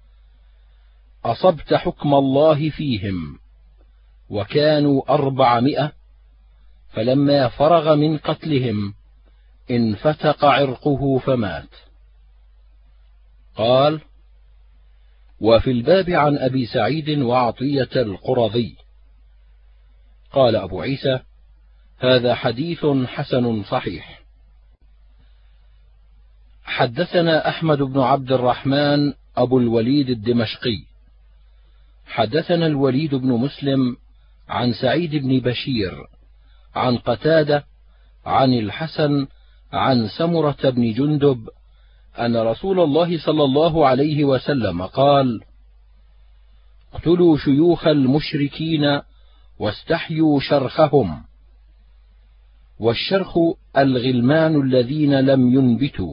أصبت حكم الله فيهم، وكانوا أربعمائة، فلما فرغ من قتلهم انفتق عرقه فمات. قال: وفي الباب عن أبي سعيد وعطية القرظي. قال أبو عيسى: هذا حديث حسن صحيح. حدثنا أحمد بن عبد الرحمن أبو الوليد الدمشقي حدثنا الوليد بن مسلم عن سعيد بن بشير عن قتادة عن الحسن عن سمرة بن جندب أن رسول الله صلى الله عليه وسلم قال: اقتلوا شيوخ المشركين واستحيوا شرخهم. والشرخ الغلمان الذين لم ينبتوا.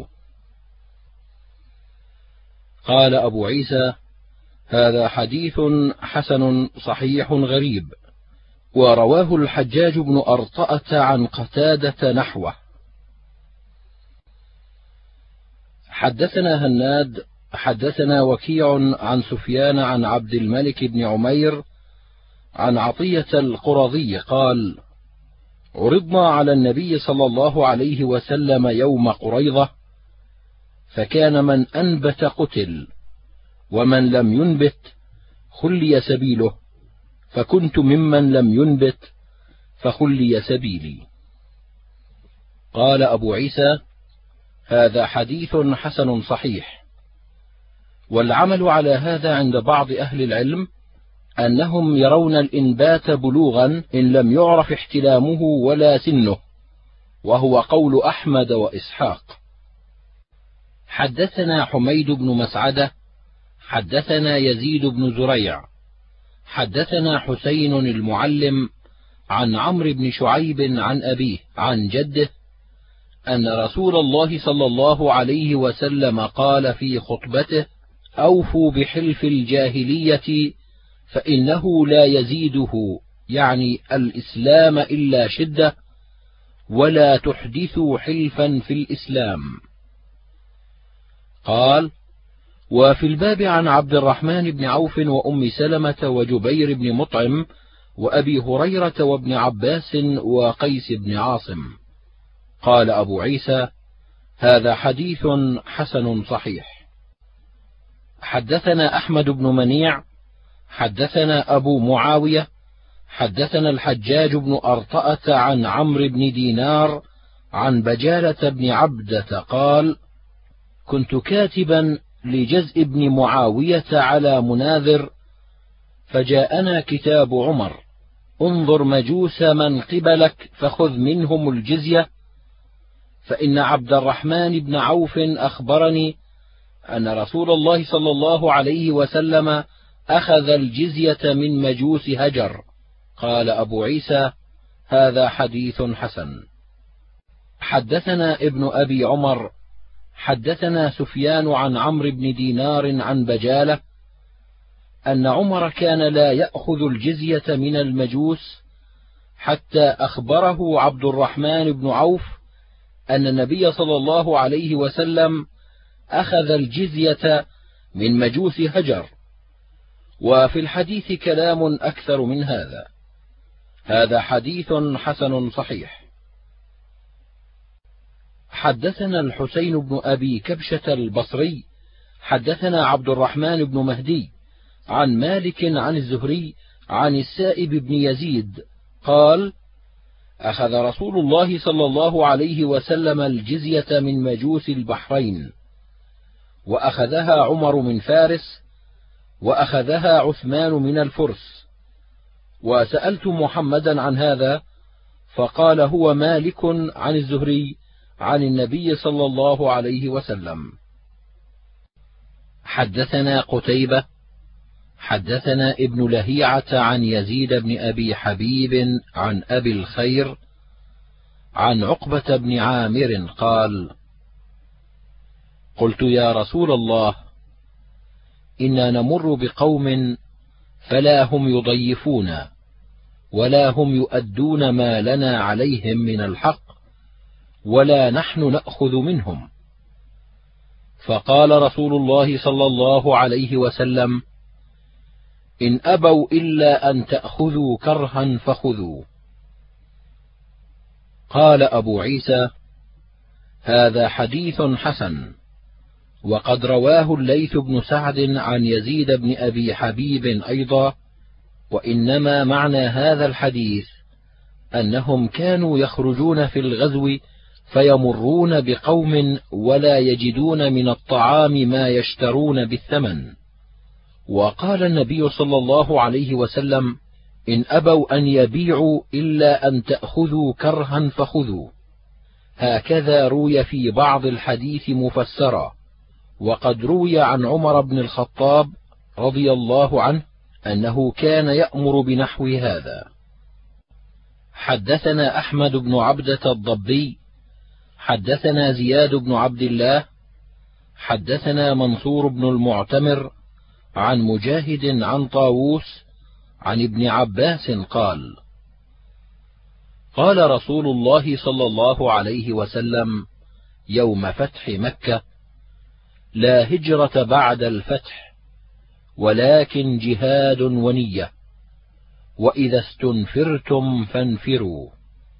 قال أبو عيسى: هذا حديث حسن صحيح غريب. ورواه الحجاج بن أرطأة عن قتادة نحوه. حدثنا هناد حدثنا وكيع عن سفيان عن عبد الملك بن عمير عن عطية القرظي قال: عرضنا على النبي صلى الله عليه وسلم يوم قريظة، فكان من أنبت قتل، ومن لم ينبت خلي سبيله، فكنت ممن لم ينبت فخلي سبيلي. قال أبو عيسى: هذا حديث حسن صحيح. والعمل على هذا عند بعض أهل العلم أنهم يرون الإنبات بلوغا إن لم يعرف احتلامه ولا سنه، وهو قول أحمد وإسحاق. حدثنا حميد بن مسعدة حدثنا يزيد بن زريع حدثنا حسين المعلم عن عمرو بن شعيب عن أبيه عن جده أن رسول الله صلى الله عليه وسلم قال في خطبته: أوفوا بحلف الجاهلية فإنه لا يزيده، يعني الإسلام، إلا شدة، ولا تحدثوا حلفا في الإسلام. قال: وفي الباب عن عبد الرحمن بن عوف وأم سلمة وجبير بن مطعم وأبي هريرة وابن عباس وقيس بن عاصم. قال أبو عيسى: هذا حديث حسن صحيح. حدثنا أحمد بن منيع حدثنا أبو معاوية حدثنا الحجاج بن أرطأة عن عمرو بن دينار عن بجالة بن عبدة قال: كنت كاتبا لجزء بن معاوية على مناذر، فجاءنا كتاب عمر: انظر مجوس من قبلك فخذ منهم الجزية، فإن عبد الرحمن بن عوف أخبرني أن رسول الله صلى الله عليه وسلم أخذ الجزية من مجوس هجر. قال أبو عيسى: هذا حديث حسن. حدثنا ابن أبي عمر حدثنا سفيان عن عمرو بن دينار عن بجالة أن عمر كان لا يأخذ الجزية من المجوس حتى أخبره عبد الرحمن بن عوف أن النبي صلى الله عليه وسلم أخذ الجزية من مجوس هجر. وفي الحديث كلام أكثر من هذا. هذا حديث حسن صحيح. حدثنا الحسين بن أبي كبشة البصري حدثنا عبد الرحمن بن مهدي عن مالك عن الزهري عن السائب بن يزيد قال: أخذ رسول الله صلى الله عليه وسلم الجزية من مجوس البحرين، وأخذها عمر من فارس، وأخذها عثمان من الفرس. وسألت محمدا عن هذا فقال: هو مالك عن الزهري عن النبي صلى الله عليه وسلم. حدثنا قتيبة حدثنا ابن لهيعة عن يزيد بن أبي حبيب عن أبي الخير عن عقبة بن عامر قال: قلت يا رسول الله، إنا نمر بقوم فلا هم يضيفونا ولا هم يؤدون ما لنا عليهم من الحق، ولا نحن نأخذ منهم. فقال رسول الله صلى الله عليه وسلم: إن أبوا إلا أن تأخذوا كرها فخذوا. قال أبو عيسى: هذا حديث حسن. وقد رواه الليث بن سعد عن يزيد بن أبي حبيب أيضا، وإنما معنى هذا الحديث أنهم كانوا يخرجون في الغزو فيمرون بقوم ولا يجدون من الطعام ما يشترون بالثمن، وقال النبي صلى الله عليه وسلم: إن أبوا أن يبيعوا إلا أن تأخذوا كرها فخذوا. هكذا روي في بعض الحديث مفسرا. وقد روي عن عمر بن الخطاب رضي الله عنه أنه كان يأمر بنحو هذا. حدثنا أحمد بن عبدة الضبي حدثنا زياد بن عبد الله حدثنا منصور بن المعتمر عن مجاهد عن طاووس عن ابن عباس قال: قال رسول الله صلى الله عليه وسلم يوم فتح مكة: لا هجرة بعد الفتح، ولكن جهاد ونية، وإذا استنفرتم فانفروا.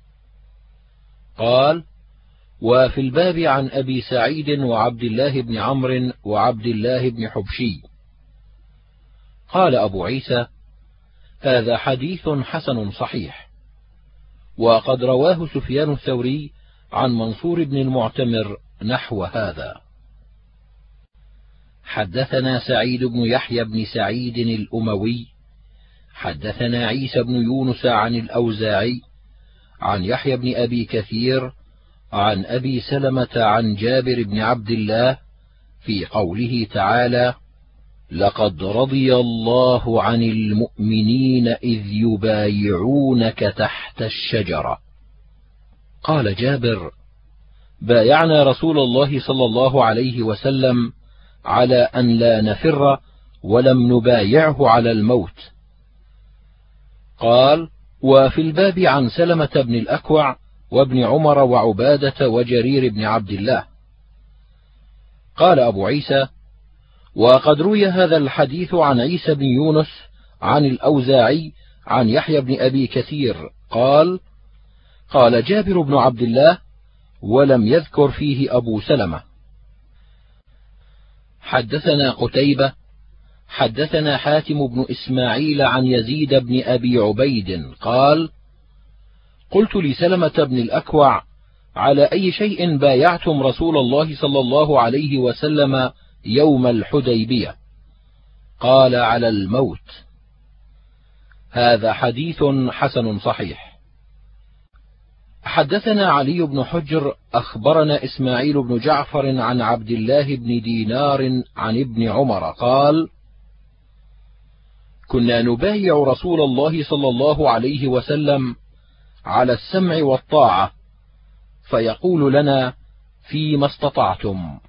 قال: وفي الباب عن أبي سعيد وعبد الله بن عمرو وعبد الله بن حبشي. قال أبو عيسى: هذا حديث حسن صحيح. وقد رواه سفيان الثوري عن منصور بن المعتمر نحو هذا. حدثنا سعيد بن يحيى بن سعيد الأموي حدثنا عيسى بن يونس عن الأوزاعي عن يحيى بن أبي كثير عن أبي سلمة عن جابر بن عبد الله في قوله تعالى: لقد رضي الله عن المؤمنين إذ يبايعونك تحت الشجرة. قال جابر: بايعنا رسول الله صلى الله عليه وسلم على أن لا نفر، ولم نبايعه على الموت. قال: وفي الباب عن سلمة بن الأكوع وابن عمر وعبادة وجرير بن عبد الله. قال أبو عيسى: وقد روي هذا الحديث عن عيسى بن يونس عن الأوزاعي عن يحيى بن أبي كثير قال: قال جابر بن عبد الله، ولم يذكر فيه أبو سلمة. حدثنا قتيبة حدثنا حاتم بن إسماعيل عن يزيد بن أبي عبيد قال: قلت لسلمة بن الأكوع: على أي شيء بايعتم رسول الله صلى الله عليه وسلم يوم الحديبية؟ قال: على الموت. هذا حديث حسن صحيح. حدثنا علي بن حجر أخبرنا إسماعيل بن جعفر عن عبد الله بن دينار عن ابن عمر قال: كنا نبايع رسول الله صلى الله عليه وسلم على السمع والطاعة، فيقول لنا: فيما استطعتم.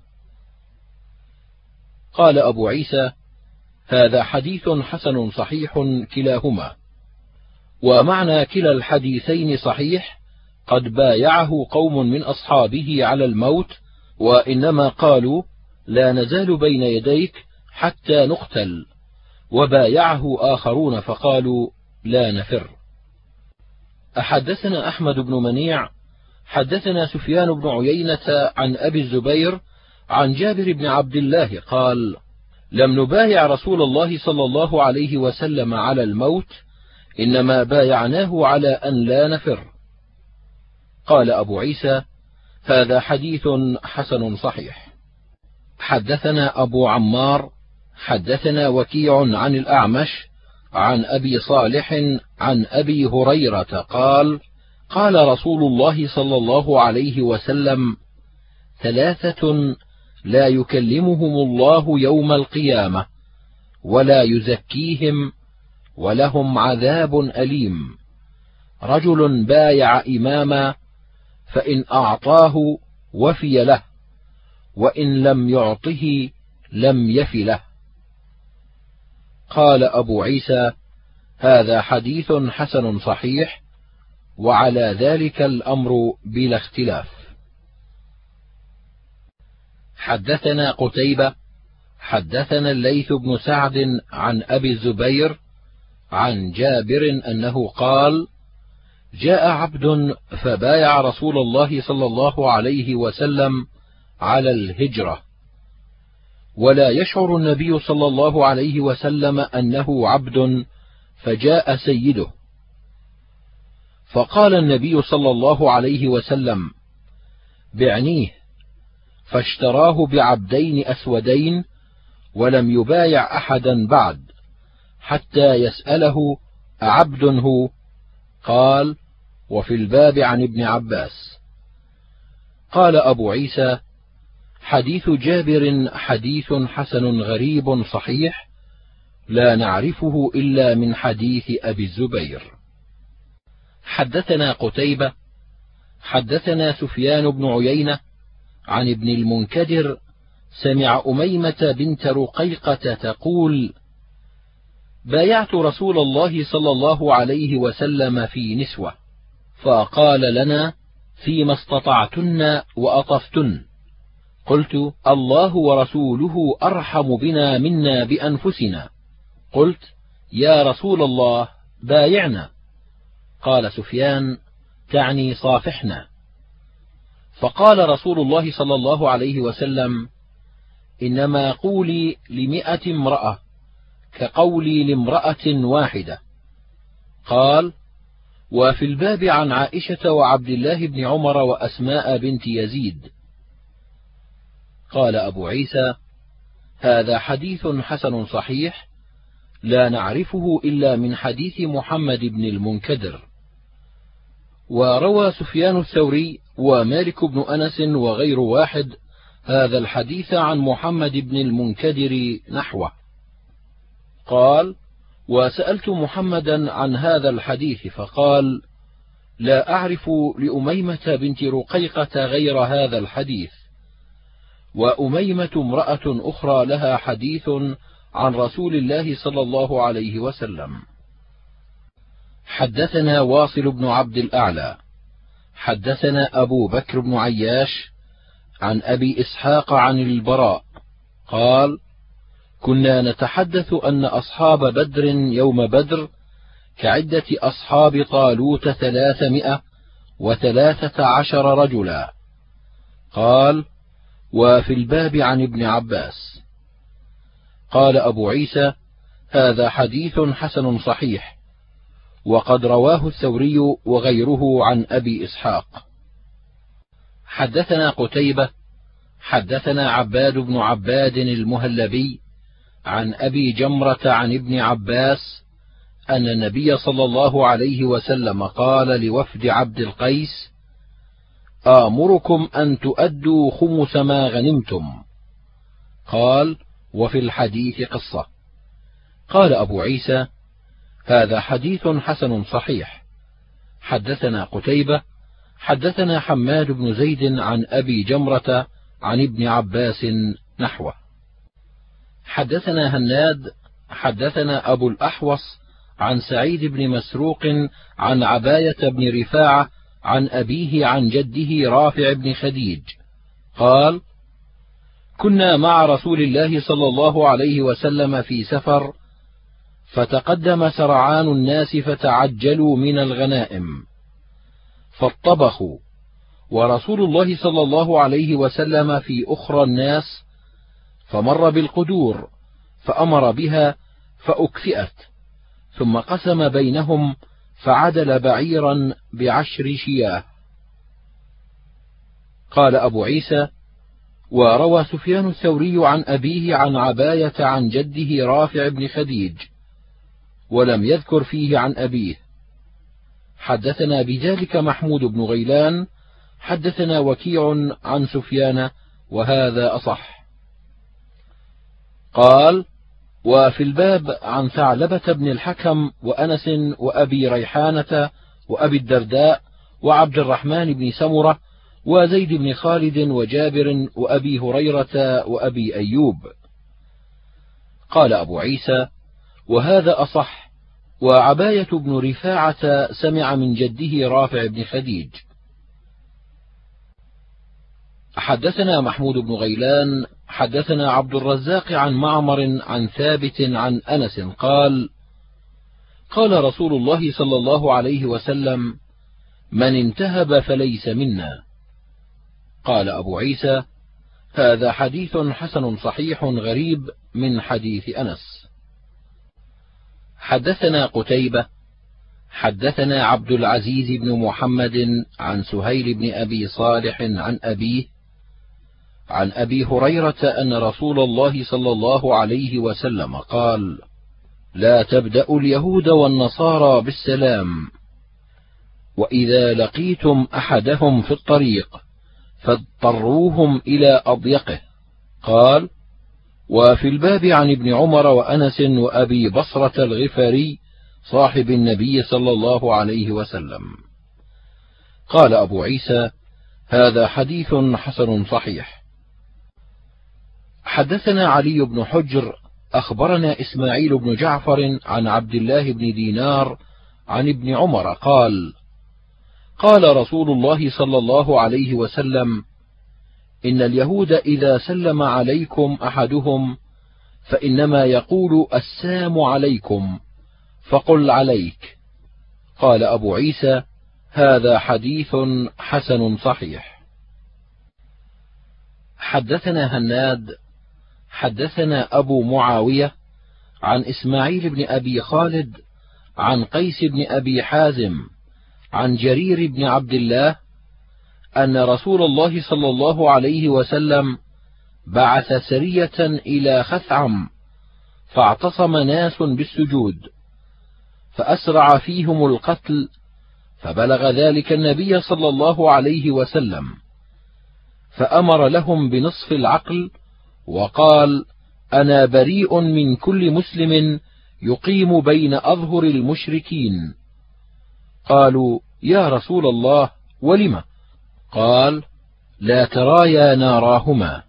قال أبو عيسى: هذا حديث حسن صحيح كلاهما. ومعنى كلا الحديثين صحيح، قد بايعه قوم من أصحابه على الموت، وإنما قالوا: لا نزال بين يديك حتى نقتل، وبايعه آخرون فقالوا: لا نفر. أحدثنا أحمد بن منيع حدثنا سفيان بن عيينة عن أبي الزبير عن جابر بن عبد الله قال: لم نبايع رسول الله صلى الله عليه وسلم على الموت، إنما بايعناه على أن لا نفر. قال أبو عيسى: هذا حديث حسن صحيح. حدثنا أبو عمار حدثنا وكيع عن الأعمش عن أبي صالح عن أبي هريرة قال: قال رسول الله صلى الله عليه وسلم: ثلاثة لا يكلمهم الله يوم القيامة، ولا يزكيهم، ولهم عذاب أليم: رجل بايع إماما، فإن أعطاه وفي له، وإن لم يعطه لم يف له. قال أبو عيسى: هذا حديث حسن صحيح، وعلى ذلك الأمر بلا اختلاف. حدثنا قتيبة حدثنا الليث بن سعد عن أبي الزبير عن جابر أنه قال: جاء عبد فبايع رسول الله صلى الله عليه وسلم على الهجرة، ولا يشعر النبي صلى الله عليه وسلم أنه عبد، فجاء سيده، فقال النبي صلى الله عليه وسلم: بعنيه، فاشتراه بعبدين أسودين، ولم يبايع أحدا بعد حتى يسأله: أعبد هو؟ قال: وفي الباب عن ابن عباس. قال أبو عيسى: حديث جابر حديث حسن غريب صحيح، لا نعرفه إلا من حديث أبي الزبير. حدثنا قتيبة حدثنا سفيان بن عيينة عن ابن المنكدر سمع أميمة بنت رقيقة تقول: بايعت رسول الله صلى الله عليه وسلم في نسوة، فقال لنا: فيما استطعتن وأطفتن. قلت: الله ورسوله أرحم بنا منا بأنفسنا. قلت: يا رسول الله بايعنا. قال سفيان: تعني صافحنا. فقال رسول الله صلى الله عليه وسلم: إنما قولي لمئة امرأة كقولي لامرأة واحدة. قال: وفي الباب عن عائشة وعبد الله بن عمر وأسماء بنت يزيد. قال أبو عيسى: هذا حديث حسن صحيح، لا نعرفه إلا من حديث محمد بن المنكدر. وروى سفيان الثوري ومالك بن أنس وغير واحد هذا الحديث عن محمد بن المنكدر نحوه. قال: وسألت محمدا عن هذا الحديث فقال: لا أعرف لأميمة بنت رقيقة غير هذا الحديث، وأميمة امرأة أخرى لها حديث عن رسول الله صلى الله عليه وسلم. حدثنا واصل بن عبد الأعلى حدثنا أبو بكر بن عياش عن أبي إسحاق عن البراء قال: كنا نتحدث أن أصحاب بدر يوم بدر كعدة أصحاب طالوت ثلاثمائة وثلاثة عشر رجلا. قال: وفي الباب عن ابن عباس. قال أبو عيسى: هذا حديث حسن صحيح، وقد رواه الثوري وغيره عن أبي إسحاق. حدثنا قتيبة حدثنا عباد بن عباد المهلبي عن أبي جمرة عن ابن عباس أن النبي صلى الله عليه وسلم قال لوفد عبد القيس: آمركم أن تؤدوا خمس ما غنمتم. قال: وفي الحديث قصة. قال أبو عيسى: هذا حديث حسن صحيح. حدثنا قتيبة حدثنا حماد بن زيد عن أبي جمرة عن ابن عباس نحوه. حدثنا هناد حدثنا أبو الأحوص عن سعيد بن مسروق عن عباية بن رفاعة عن أبيه عن جده رافع بن خديج قال: كنا مع رسول الله صلى الله عليه وسلم في سفر، فتقدم سرعان الناس فتعجلوا من الغنائم فاطبخوا، ورسول الله صلى الله عليه وسلم في أخرى الناس، فمر بالقدور فأمر بها فأكفئت، ثم قسم بينهم فعدل بعيرا بعشر شياه. قال أبو عيسى: وروى سفيان الثوري عن أبيه عن عباية عن جده رافع بن خديج، ولم يذكر فيه عن أبيه. حدثنا بذلك محمود بن غيلان حدثنا وكيع عن سفيان وهذا أصح. قال: وفي الباب عن ثعلبة بن الحكم وأنس وأبي ريحانة وأبي الدرداء وعبد الرحمن بن سمرة وزيد بن خالد وجابر وأبي هريرة وأبي أيوب. قال أبو عيسى: وهذا أصح، وعباية بن رفاعة سمع من جده رافع بن خديج. حدثنا محمود بن غيلان حدثنا عبد الرزاق عن معمر عن ثابت عن أنس قال: قال رسول الله صلى الله عليه وسلم: من انتهب فليس منا. قال أبو عيسى: هذا حديث حسن صحيح غريب من حديث أنس. حدثنا قتيبة حدثنا عبد العزيز بن محمد عن سهيل بن أبي صالح عن أبيه عن أبي هريرة أن رسول الله صلى الله عليه وسلم قال: لا تبدأوا اليهود والنصارى بالسلام، وإذا لقيتم أحدهم في الطريق فاضطروهم إلى أضيقه. قال: وفي الباب عن ابن عمر وأنس وأبي بصرة الغفاري صاحب النبي صلى الله عليه وسلم. قال أبو عيسى: هذا حديث حسن صحيح. حدثنا علي بن حجر أخبرنا إسماعيل بن جعفر عن عبد الله بن دينار عن ابن عمر قال: قال رسول الله صلى الله عليه وسلم: إن اليهود إذا سلم عليكم أحدهم فإنما يقول السلام عليكم فقل عليك. قال أبو عيسى: هذا حديث حسن صحيح. حدثنا هناد حدثنا أبو معاوية عن إسماعيل بن أبي خالد عن قيس بن أبي حازم عن جرير بن عبد الله أن رسول الله صلى الله عليه وسلم بعث سرية إلى خثعم فاعتصم ناس بالسجود فأسرع فيهم القتل، فبلغ ذلك النبي صلى الله عليه وسلم، فأمر لهم بنصف العقل وقال: أنا بريء من كل مسلم يقيم بين أظهر المشركين. قالوا: يا رسول الله، ولم؟ قال: لا ترايا ناراهما.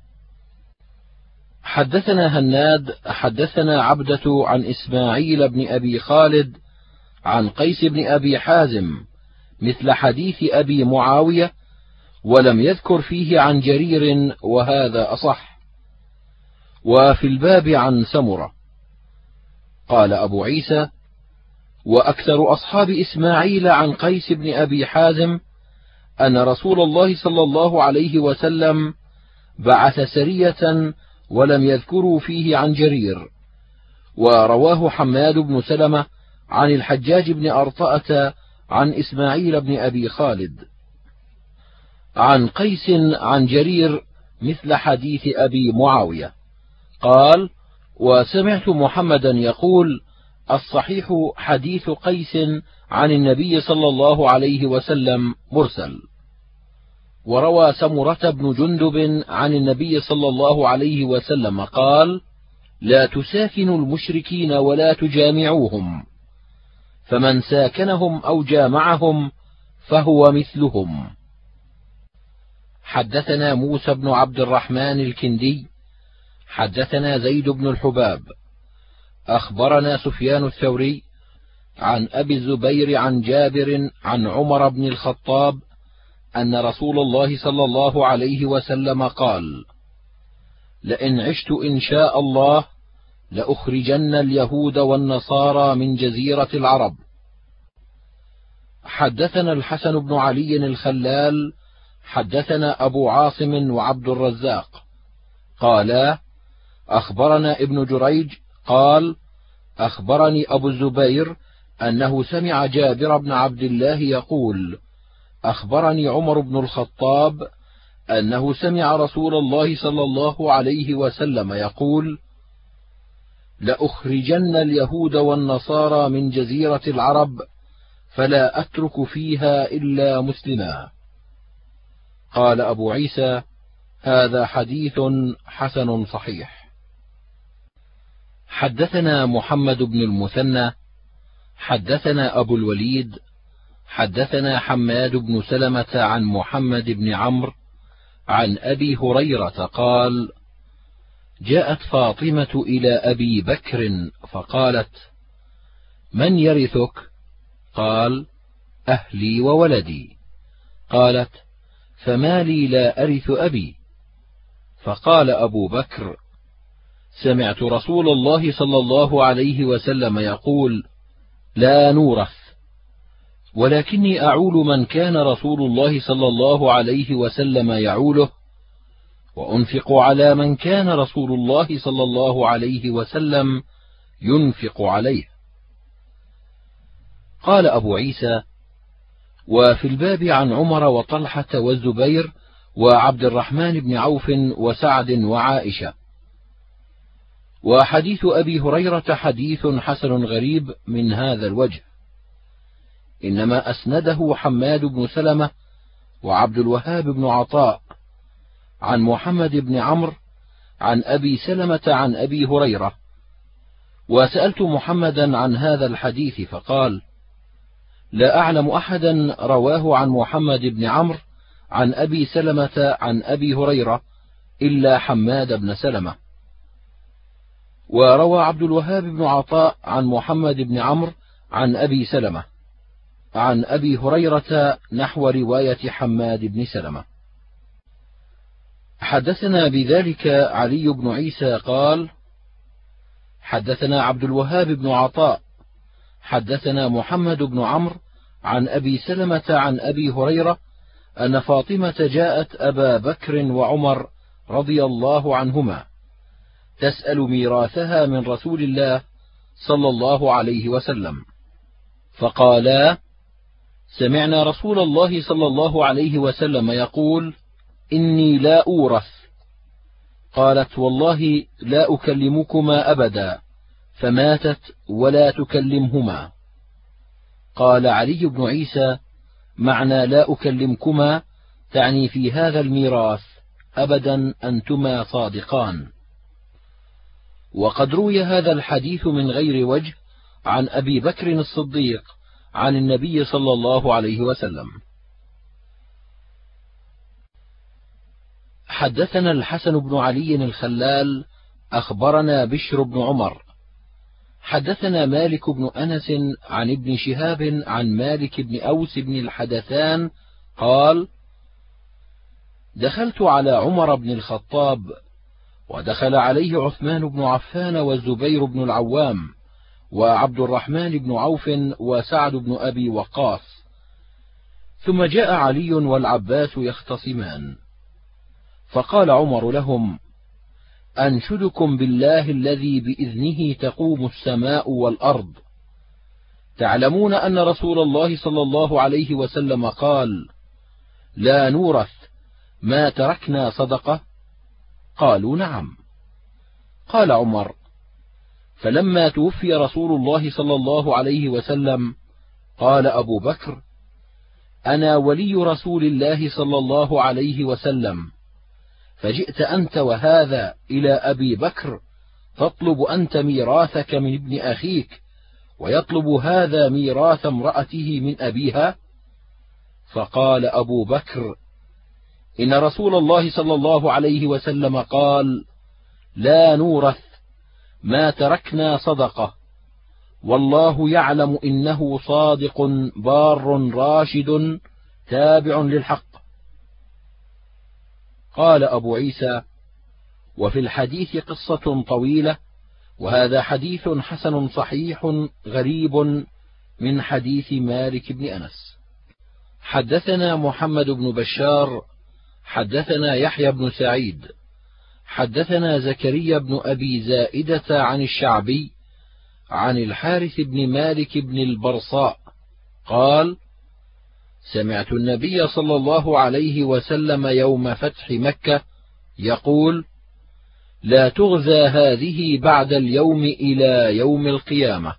حدثنا هناد حدثنا عبدة عن إسماعيل بن أبي خالد عن قيس بن أبي حازم مثل حديث أبي معاوية، ولم يذكر فيه عن جرير، وهذا أصح. وفي الباب عن سمرة. قال أبو عيسى: وأكثر أصحاب إسماعيل عن قيس بن أبي حازم أن رسول الله صلى الله عليه وسلم بعث سرية ولم يذكروا فيه عن جرير. ورواه حماد بن سلمة عن الحجاج بن أرطأة عن إسماعيل بن أبي خالد عن قيس عن جرير مثل حديث أبي معاوية. قال: وسمعت محمدا يقول: الصحيح حديث قيس عن النبي صلى الله عليه وسلم مرسل. وروى سمرة بن جندب عن النبي صلى الله عليه وسلم قال: لا تساكنوا المشركين ولا تجامعوهم، فمن ساكنهم أو جامعهم فهو مثلهم. حدثنا موسى بن عبد الرحمن الكندي حدثنا زيد بن الحباب أخبرنا سفيان الثوري عن أبي الزبير عن جابر عن عمر بن الخطاب أن رسول الله صلى الله عليه وسلم قال: لئن عشت إن شاء الله لأخرجن اليهود والنصارى من جزيرة العرب. حدثنا الحسن بن علي الخلال حدثنا أبو عاصم وعبد الرزاق قالا: أخبرنا ابن جريج قال: أخبرني أبو الزبير أنه سمع جابر بن عبد الله يقول: أخبرني عمر بن الخطاب أنه سمع رسول الله صلى الله عليه وسلم يقول: لأخرجن اليهود والنصارى من جزيرة العرب فلا أترك فيها إلا مسلما. قال أبو عيسى: هذا حديث حسن صحيح. حدثنا محمد بن المثنى حدثنا أبو الوليد حدثنا حماد بن سلمة عن محمد بن عمرو عن أبي هريرة قال: جاءت فاطمة إلى أبي بكر فقالت: من يرثك؟ قال: أهلي وولدي. قالت: فما لي لا أرث أبي؟ فقال أبو بكر: سمعت رسول الله صلى الله عليه وسلم يقول: لا نورث، ولكني أعول من كان رسول الله صلى الله عليه وسلم يعوله، وأنفق على من كان رسول الله صلى الله عليه وسلم ينفق عليه. قال أبو عيسى: وفي الباب عن عمر وطلحة والزبير وعبد الرحمن بن عوف وسعد وعائشة. وحديث أبي هريرة حديث حسن غريب من هذا الوجه، إنما أسنده حماد بن سلمة وعبد الوهاب بن عطاء عن محمد بن عمرو عن أبي سلمة عن أبي هريرة، وسألت محمدا عن هذا الحديث فقال: لا أعلم أحدا رواه عن محمد بن عمرو عن أبي سلمة عن أبي هريرة إلا حماد بن سلمة. وروى عبد الوهاب بن عطاء عن محمد بن عمرو عن أبي سلمة عن أبي هريرة نحو رواية حماد بن سلمة. حدثنا بذلك علي بن عيسى قال: حدثنا عبد الوهاب بن عطاء حدثنا محمد بن عمرو عن أبي سلمة عن أبي هريرة أن فاطمة جاءت أبا بكر وعمر رضي الله عنهما تسأل ميراثها من رسول الله صلى الله عليه وسلم، فقالا: سمعنا رسول الله صلى الله عليه وسلم يقول: إني لا أورث. قالت: والله لا أكلمكما أبدا، فماتت ولا تكلمهما. قال علي بن عيسى: معنى لا أكلمكما تعني في هذا الميراث أبدا أنتما صادقان. وقد روي هذا الحديث من غير وجه عن أبي بكر الصديق عن النبي صلى الله عليه وسلم. حدثنا الحسن بن علي الخلال أخبرنا بشر بن عمر حدثنا مالك بن أنس عن ابن شهاب عن مالك بن أوس بن الحدثان قال: دخلت على عمر بن الخطاب ودخل عليه عثمان بن عفان والزبير بن العوام وعبد الرحمن بن عوف وسعد بن أبي وقاص، ثم جاء علي والعباس يختصمان، فقال عمر لهم: أنشدكم بالله الذي بإذنه تقوم السماء والأرض، تعلمون أن رسول الله صلى الله عليه وسلم قال: لا نورث ما تركنا صدقة؟ قالوا: نعم. قال عمر: فلما توفي رسول الله صلى الله عليه وسلم قال أبو بكر: أنا ولي رسول الله صلى الله عليه وسلم، فجئت أنت وهذا إلى أبي بكر تطلب أنت ميراثك من ابن أخيك، ويطلب هذا ميراث امرأته من أبيها؟ فقال أبو بكر: إن رسول الله صلى الله عليه وسلم قال: لا نورث ما تركنا صدقة، والله يعلم إنه صادق بار راشد تابع للحق. قال أبو عيسى: وفي الحديث قصة طويلة، وهذا حديث حسن صحيح غريب من حديث مالك بن أنس. حدثنا محمد بن بشار حدثنا يحيى بن سعيد حدثنا زكريا بن أبي زائدة عن الشعبي عن الحارث بن مالك بن البرصاء قال: سمعت النبي صلى الله عليه وسلم يوم فتح مكة يقول: لا تغزى هذه بعد اليوم إلى يوم القيامة.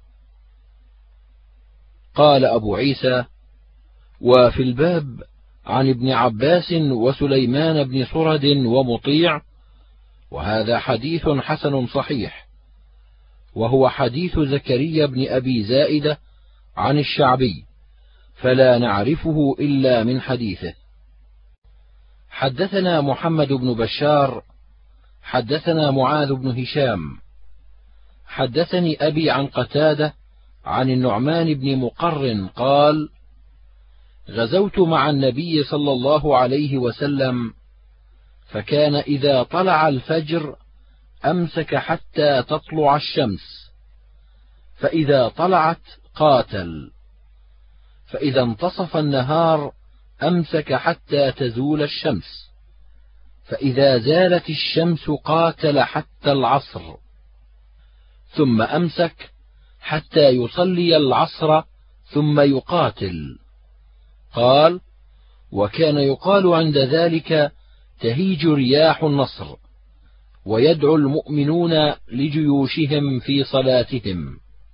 قال أبو عيسى: وفي الباب عن ابن عباس وسليمان بن سرد ومطيع، وهذا حديث حسن صحيح، وهو حديث زكريا بن أبي زائدة عن الشعبي، فلا نعرفه إلا من حديثه. حدثنا محمد بن بشار حدثنا معاذ بن هشام حدثني أبي عن قتادة عن النعمان بن مقرن قال: غزوت مع النبي صلى الله عليه وسلم، فكان إذا طلع الفجر أمسك حتى تطلع الشمس، فإذا طلعت قاتل، فإذا انتصف النهار أمسك حتى تزول الشمس، فإذا زالت الشمس قاتل حتى العصر، ثم أمسك حتى يصلي العصر ثم يقاتل. قال: وكان يقال عند ذلك تهيج رياح النصر، ويدعو المؤمنون لجيوشهم في صلاتهم.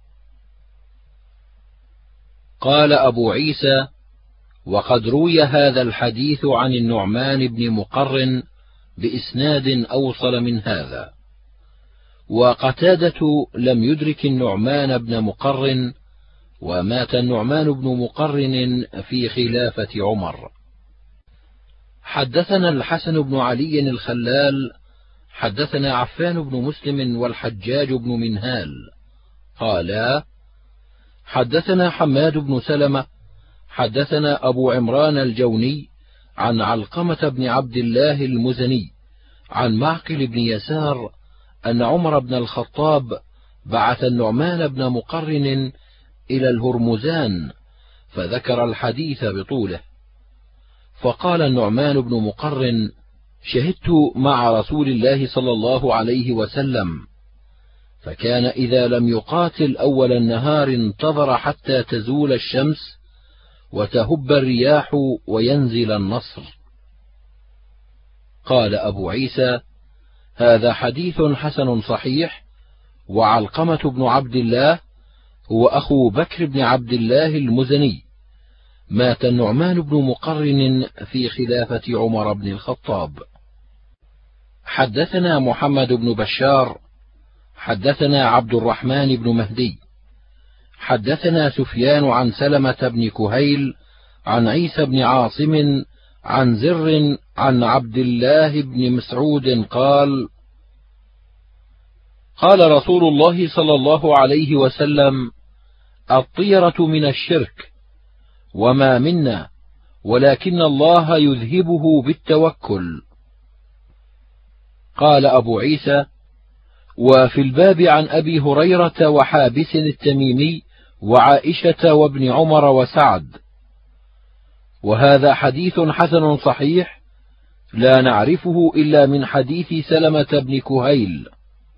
قال أبو عيسى: وقد روي هذا الحديث عن النعمان بن مقرن بإسناد أوصل من هذا، وقتادة لم يدرك النعمان بن مقرن، ومات النعمان بن مقرن في خلافة عمر. حدثنا الحسن بن علي الخلال حدثنا عفان بن مسلم والحجاج بن منهال قالا حدثنا حماد بن سلمة حدثنا أبو عمران الجوني عن علقمة بن عبد الله المزني عن معقل بن يسار أن عمر بن الخطاب بعث النعمان بن مقرن إلى الهرمزان، فذكر الحديث بطوله. فقال النعمان بن مقرن: شهدت مع رسول الله صلى الله عليه وسلم، فكان إذا لم يقاتل أول النهار انتظر حتى تزول الشمس وتهب الرياح وينزل النصر. قال أبو عيسى: هذا حديث حسن صحيح. وعلقمة بن عبد الله هو أخو بكر بن عبد الله المزني، مات النعمان بن مقرن في خلافة عمر بن الخطاب. حدثنا محمد بن بشار حدثنا عبد الرحمن بن مهدي حدثنا سفيان عن سلمة بن كهيل عن عيسى بن عاصم عن زر عن عبد الله بن مسعود قال: قال رسول الله صلى الله عليه وسلم: الطيرة من الشرك، وما منا ولكن الله يذهبه بالتوكل. قال أبو عيسى: وفي الباب عن أبي هريرة وحابس التميمي وعائشة وابن عمر وسعد. وهذا حديث حسن صحيح لا نعرفه إلا من حديث سلمة بن كهيل.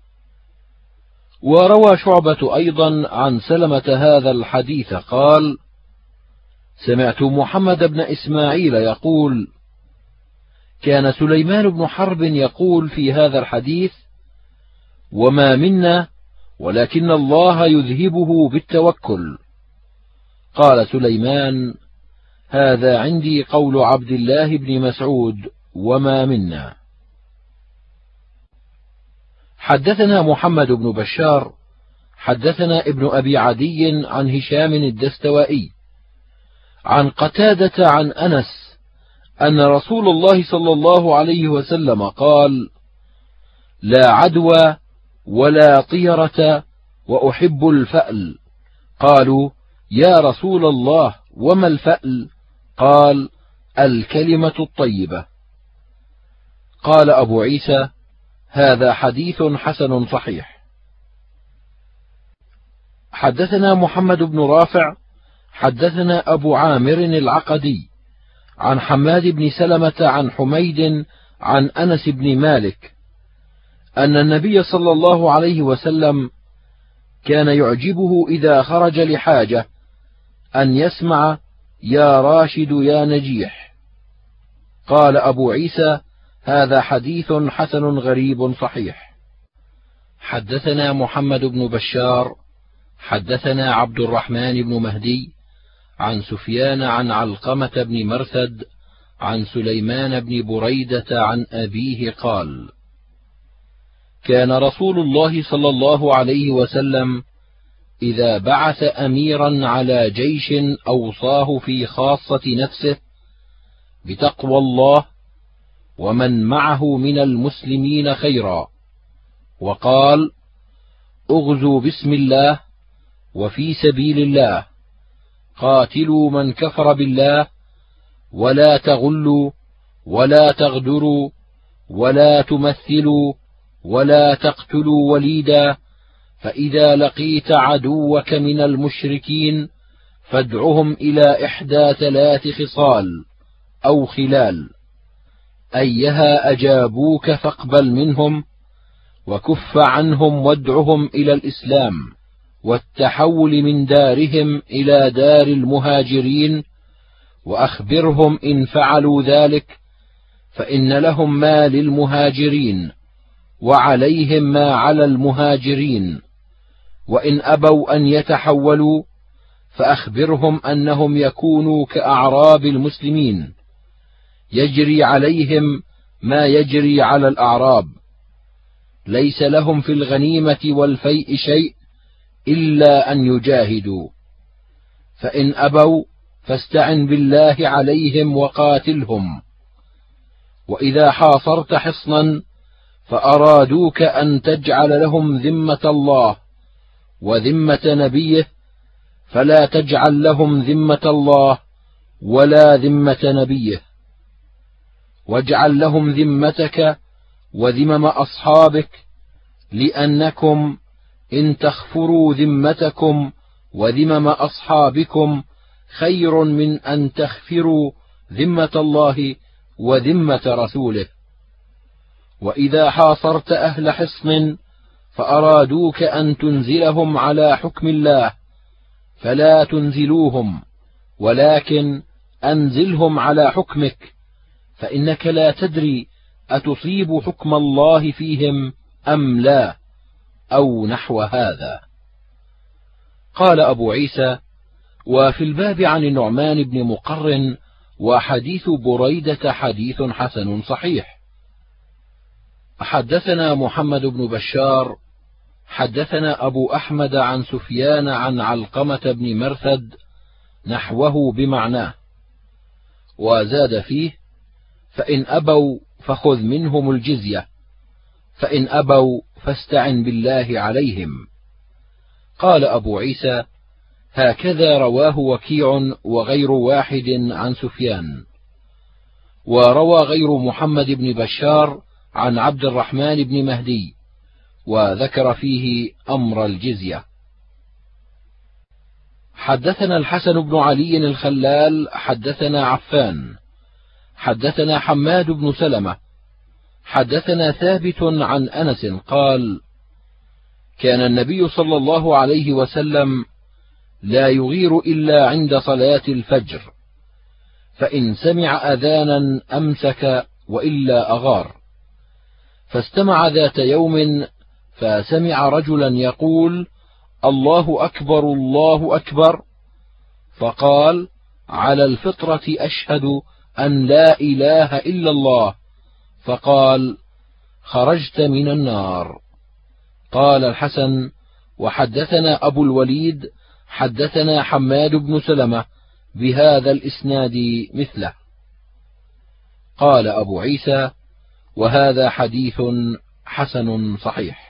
وروى شعبة أيضا عن سلمة هذا الحديث قال: سمعت محمد بن إسماعيل يقول: كان سليمان بن حرب يقول في هذا الحديث: وما منا ولكن الله يذهبه بالتوكل. قال سليمان: هذا عندي قول عبد الله بن مسعود: وما منا. حدثنا محمد بن بشار حدثنا ابن أبي عدي عن هشام الدستوائي عن قتادة عن أنس أن رسول الله صلى الله عليه وسلم قال: لا عدوى ولا طيرة وأحب الفأل. قالوا: يا رسول الله وما الفأل؟ قال: الكلمة الطيبة. قال أبو عيسى: هذا حديث حسن صحيح. حدثنا محمد بن رافع حدثنا أبو عامر العقدي عن حماد بن سلمة عن حميد عن أنس بن مالك أن النبي صلى الله عليه وسلم كان يعجبه إذا خرج لحاجة أن يسمع: يا راشد يا نجيح. قال أبو عيسى: هذا حديث حسن غريب صحيح. حدثنا محمد بن بشار حدثنا عبد الرحمن بن مهدي عن سفيان عن علقمة بن مرثد عن سليمان بن بريدة عن أبيه قال: كان رسول الله صلى الله عليه وسلم إذا بعث أميرا على جيش أوصاه في خاصة نفسه بتقوى الله ومن معه من المسلمين خيرا، وقال: اغزوا بسم الله وفي سبيل الله، قاتلوا من كفر بالله، ولا تغلوا ولا تغدروا ولا تمثلوا ولا تقتلوا وليدا، فإذا لقيت عدوك من المشركين فادعهم إلى إحدى ثلاث خصال أو خلال: أيها أجابوك فاقبل منهم، وكف عنهم وادعهم إلى الإسلام والتحول من دارهم إلى دار المهاجرين، وأخبرهم إن فعلوا ذلك فإن لهم ما للمهاجرين وعليهم ما على المهاجرين، وإن أبوا أن يتحولوا فأخبرهم أنهم يكونوا كأعراب المسلمين، يجري عليهم ما يجري على الأعراب، ليس لهم في الغنيمة والفيء شيء إلا أن يجاهدوا، فإن أبوا فاستعن بالله عليهم وقاتلهم. وإذا حاصرت حصنا فأرادوك أن تجعل لهم ذمة الله وذمة نبيه، فلا تجعل لهم ذمة الله ولا ذمة نبيه، واجعل لهم ذمتك وذمم أصحابك، لأنكم إن تخفروا ذمتكم وذمم أصحابكم خير من أن تخفروا ذمة الله وذمة رسوله. وإذا حاصرت أهل حصن فأرادوك أن تنزلهم على حكم الله، فلا تنزلوهم، ولكن أنزلهم على حكمك، فإنك لا تدري أتصيب حكم الله فيهم أم لا، أو نحو هذا. قال أبو عيسى: وفي الباب عن النعمان بن مقرن وحديث بريدة حديث حسن صحيح. حدثنا محمد بن بشار حدثنا أبو أحمد عن سفيان عن علقمة بن مرثد نحوه بمعناه، وزاد فيه: فإن أبوا فخذ منهم الجزية، فإن أبوا فاستعن بالله عليهم. قال أبو عيسى: هكذا رواه وكيع وغير واحد عن سفيان. وروى غير محمد بن بشار عن عبد الرحمن بن مهدي، وذكر فيه أمر الجزية. حدثنا الحسن بن علي الخلال حدثنا عفان حدثنا حماد بن سلمة حدثنا ثابت عن أنس قال: كان النبي صلى الله عليه وسلم لا يغير إلا عند صلاة الفجر، فإن سمع أذانا أمسك وإلا أغار. فاستمع ذات يوم فسمع رجلا يقول: الله أكبر الله أكبر، فقال: على الفطرة أشهد أن لا إله إلا الله، فقال: خرجت من النار. قال الحسن: وحدثنا أبو الوليد حدثنا حماد بن سلمة بهذا الإسناد مثله. قال أبو عيسى: وهذا حديث حسن صحيح.